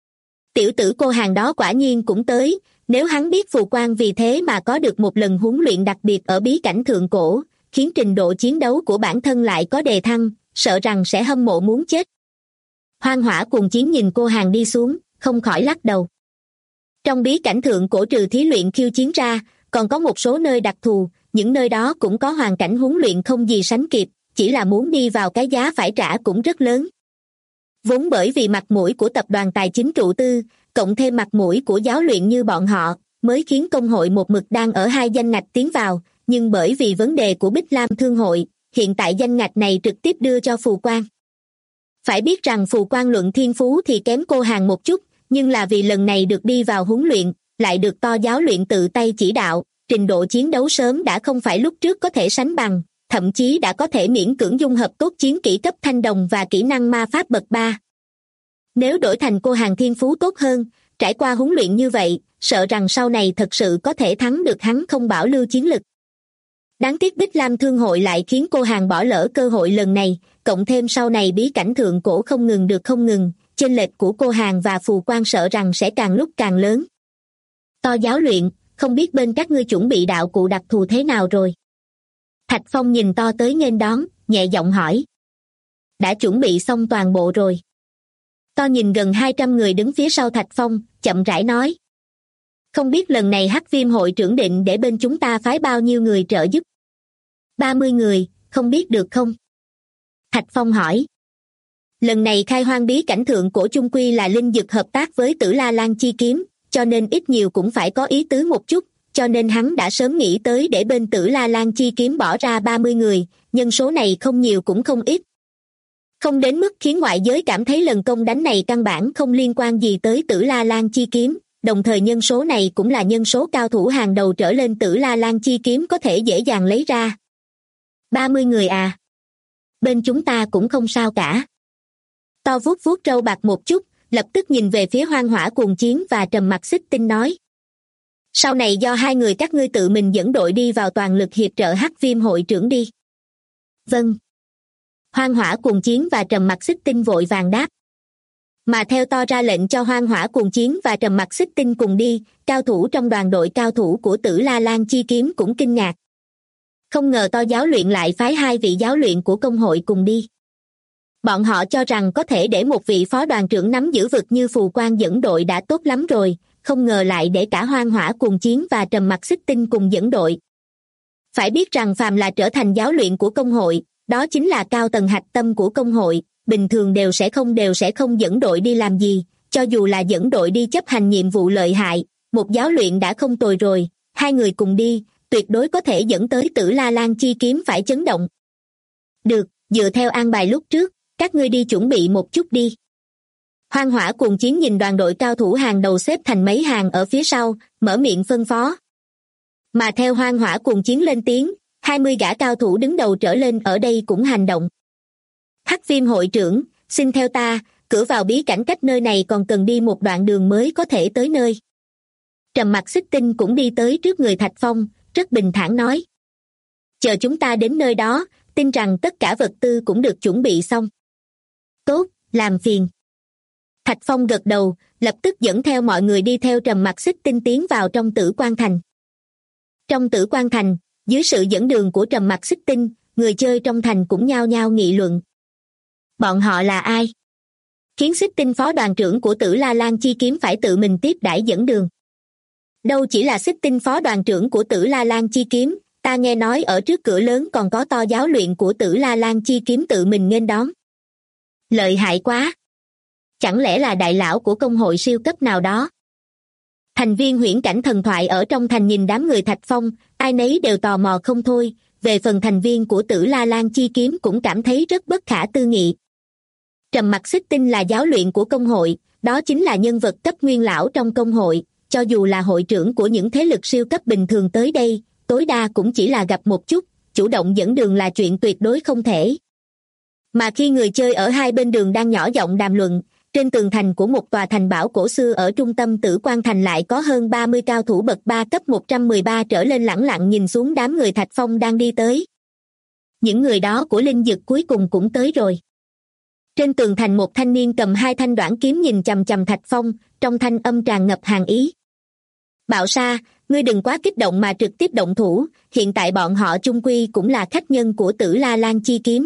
Tiểu tử cô hàng đó quả nhiên cũng tới, nếu hắn biết Phù Quang vì thế mà có được một lần huấn luyện đặc biệt ở bí cảnh thượng cổ, khiến trình độ chiến đấu của bản thân lại có đề thăng, sợ rằng sẽ hâm mộ muốn chết. Hoang Hỏa Cuồng Chiến nhìn cô hàng đi xuống, không khỏi lắc đầu. Trong bí cảnh thượng cổ trừ thí luyện khiêu chiến ra, còn có một số nơi đặc thù, những nơi đó cũng có hoàn cảnh huấn luyện không gì sánh kịp, chỉ là muốn đi vào cái giá phải trả cũng rất lớn. Vốn bởi vì mặt mũi của tập đoàn tài chính trụ tư, cộng thêm mặt mũi của giáo luyện như bọn họ, mới khiến công hội một mực đang ở 2 danh ngạch tiến vào, nhưng bởi vì vấn đề của Bích Lam Thương hội, hiện tại danh ngạch này trực tiếp đưa cho Phù Quang. Phải biết rằng Phù Quang luận thiên phú thì kém cô hàng một chút, nhưng là vì lần này được đi vào huấn luyện, lại được To giáo luyện tự tay chỉ đạo, trình độ chiến đấu sớm đã không phải lúc trước có thể sánh bằng, thậm chí đã có thể miễn cưỡng dung hợp tốt chiến kỹ cấp thanh đồng và kỹ năng ma pháp bậc 3. Nếu đổi thành cô hàng thiên phú tốt hơn, trải qua huấn luyện như vậy, sợ rằng sau này thật sự có thể thắng được hắn không bảo lưu chiến lực. Đáng tiếc Bích Lam Thương hội lại khiến cô hàng bỏ lỡ cơ hội lần này, cộng thêm sau này bí cảnh thượng cổ không ngừng được không ngừng, chênh lệch của cô hàng và Phù Quang sợ rằng sẽ càng lúc càng lớn. To giáo luyện, không biết bên các ngươi chuẩn bị đạo cụ đặc thù thế nào rồi? Thạch Phong nhìn To tới nghênh đón, nhẹ giọng hỏi. Đã chuẩn bị xong toàn bộ rồi. To nhìn gần 200 người đứng phía sau Thạch Phong, chậm rãi nói. Không biết lần này Hắc Viêm hội trưởng định để bên chúng ta phái bao nhiêu người trợ giúp? 30 người, không biết được không? Thạch Phong hỏi. Lần này khai hoang bí cảnh thượng cổ chung quy là Linh Dực hợp tác với Tử La Lan Chi Kiếm, cho nên ít nhiều cũng phải có ý tứ một chút, cho nên hắn đã sớm nghĩ tới để bên Tử La Lan Chi Kiếm bỏ ra 30 người, nhân số này không nhiều cũng không ít. Không đến mức khiến ngoại giới cảm thấy lần công đánh này căn bản không liên quan gì tới Tử La Lan Chi Kiếm, đồng thời nhân số này cũng là nhân số cao thủ hàng đầu trở lên Tử La Lan Chi Kiếm có thể dễ dàng lấy ra. 30 người à? Bên chúng ta cũng không sao cả. To vuốt vuốt râu bạc một chút, lập tức nhìn về phía Hoang Hỏa Cuồng Chiến và Trầm Mặc Xích Tinh nói. Sau này do 2 người các ngươi tự mình dẫn đội đi vào toàn lực hiệp trợ Hắc Viêm hội trưởng đi. Vâng. Hoang Hỏa Cuồng Chiến và Trầm Mặc Xích Tinh vội vàng đáp. Mà theo To ra lệnh cho Hoang Hỏa Cuồng Chiến và Trầm Mặc Xích Tinh cùng đi, cao thủ trong đoàn đội cao thủ của Tử La Lan Chi Kiếm cũng kinh ngạc. Không ngờ To giáo luyện lại phái 2 vị giáo luyện của công hội cùng đi. Bọn họ cho rằng có thể để một vị phó đoàn trưởng nắm giữ vực như Phù Quang dẫn đội đã tốt lắm rồi, không ngờ lại để cả Hoang Hỏa Cuồng Chiến và Trầm Mặc Xích Tinh cùng dẫn đội. Phải biết rằng phàm là trở thành giáo luyện của công hội, đó chính là cao tầng hạch tâm của công hội, bình thường đều sẽ không dẫn đội đi làm gì, cho dù là dẫn đội đi chấp hành nhiệm vụ lợi hại, một giáo luyện đã không tồi rồi, 2 người cùng đi, tuyệt đối có thể dẫn tới Tử La Lan Chi Kiếm phải chấn động. Được, dựa theo an bài lúc trước, các ngươi đi chuẩn bị một chút đi. Hoang Hỏa Cuồng Chiến nhìn đoàn đội cao thủ hàng đầu xếp thành mấy hàng ở phía sau, mở miệng phân phó. Mà theo Hoang Hỏa Cuồng Chiến lên tiếng, 20 gã cao thủ đứng đầu trở lên ở đây cũng hành động. Hắc Viêm hội trưởng, xin theo ta, cửa vào bí cảnh cách nơi này còn cần đi một đoạn đường mới có thể tới nơi. Trầm Mặc Xích Tinh cũng đi tới trước người Thạch Phong, rất bình thản nói. Chờ chúng ta đến nơi đó, tin rằng tất cả vật tư cũng được chuẩn bị xong. Tốt, làm phiền. Thạch Phong gật đầu, lập tức dẫn theo mọi người đi theo Trầm Mặc Xích Tinh tiến vào trong Tử Quan Thành. Trong Tử Quan Thành, dưới sự dẫn đường của Trầm Mặc Xích Tinh, người chơi trong thành cũng nhao nhao nghị luận. Bọn họ là ai? Khiến Xích Tinh phó đoàn trưởng của Tử La Lan Chi Kiếm phải tự mình tiếp đãi dẫn đường. Đâu chỉ là Xích Tinh phó đoàn trưởng của Tử La Lan Chi Kiếm, ta nghe nói ở trước cửa lớn còn có to giáo luyện của Tử La Lan Chi Kiếm tự mình nghênh đón. Lợi hại quá! Chẳng lẽ là đại lão của công hội siêu cấp nào đó? Thành viên huyễn cảnh thần thoại ở trong thành nhìn đám người Thạch Phong, ai nấy đều tò mò không thôi, về phần thành viên của Tử La Lan Chi Kiếm cũng cảm thấy rất bất khả tư nghị. Trầm Mặc Xích Tinh là giáo luyện của công hội, đó chính là nhân vật cấp nguyên lão trong công hội, cho dù là hội trưởng của những thế lực siêu cấp bình thường tới đây, tối đa cũng chỉ là gặp một chút, chủ động dẫn đường là chuyện tuyệt đối không thể. Mà khi người chơi ở hai bên đường đang nhỏ giọng đàm luận, trên tường thành của một tòa thành bảo cổ xưa ở trung tâm Tử Quan Thành lại có hơn 30 cao thủ bậc 3 cấp 113 trở lên lẳng lặng nhìn xuống đám người Thạch Phong đang đi tới. Những người đó của Linh Dực cuối cùng cũng tới rồi. Trên tường thành một thanh niên cầm hai thanh đoản kiếm nhìn chằm chằm Thạch Phong, trong thanh âm tràn ngập hàn ý. Bạo Sa, ngươi đừng quá kích động mà trực tiếp động thủ, hiện tại bọn họ chung quy cũng là khách nhân của Tử La Lan Chi Kiếm.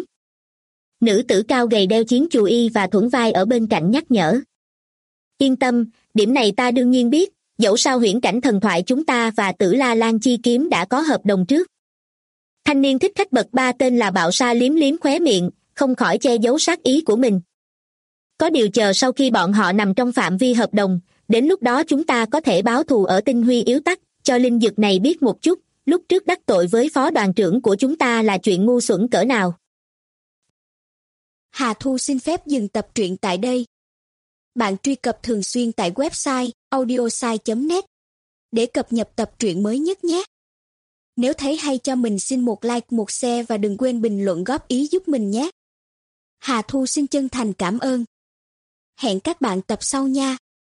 Nữ tử cao gầy đeo chiến chù y và thuẫn vai ở bên cạnh nhắc nhở. Yên tâm, điểm này ta đương nhiên biết, dẫu sao huyễn cảnh thần thoại chúng ta và Tử La Lan Chi Kiếm đã có hợp đồng trước. Thanh niên thích khách bậc 3 tên là Bạo Sa liếm liếm khóe miệng, không khỏi che giấu sát ý của mình. Có điều chờ sau khi bọn họ nằm trong phạm vi hợp đồng, đến lúc đó chúng ta có thể báo thù ở Tinh Huy Yếu Tắc, cho Linh Dực này biết một chút, lúc trước đắc tội với phó đoàn trưởng của chúng ta là chuyện ngu xuẩn cỡ nào. Hà Thu xin phép dừng tập truyện tại đây. Bạn truy cập thường xuyên tại website audiosai.net để cập nhật tập truyện mới nhất nhé. Nếu thấy hay cho mình xin một like, một share và đừng quên bình luận góp ý giúp mình nhé. Hà Thu xin chân thành cảm ơn. Hẹn các bạn tập sau nha.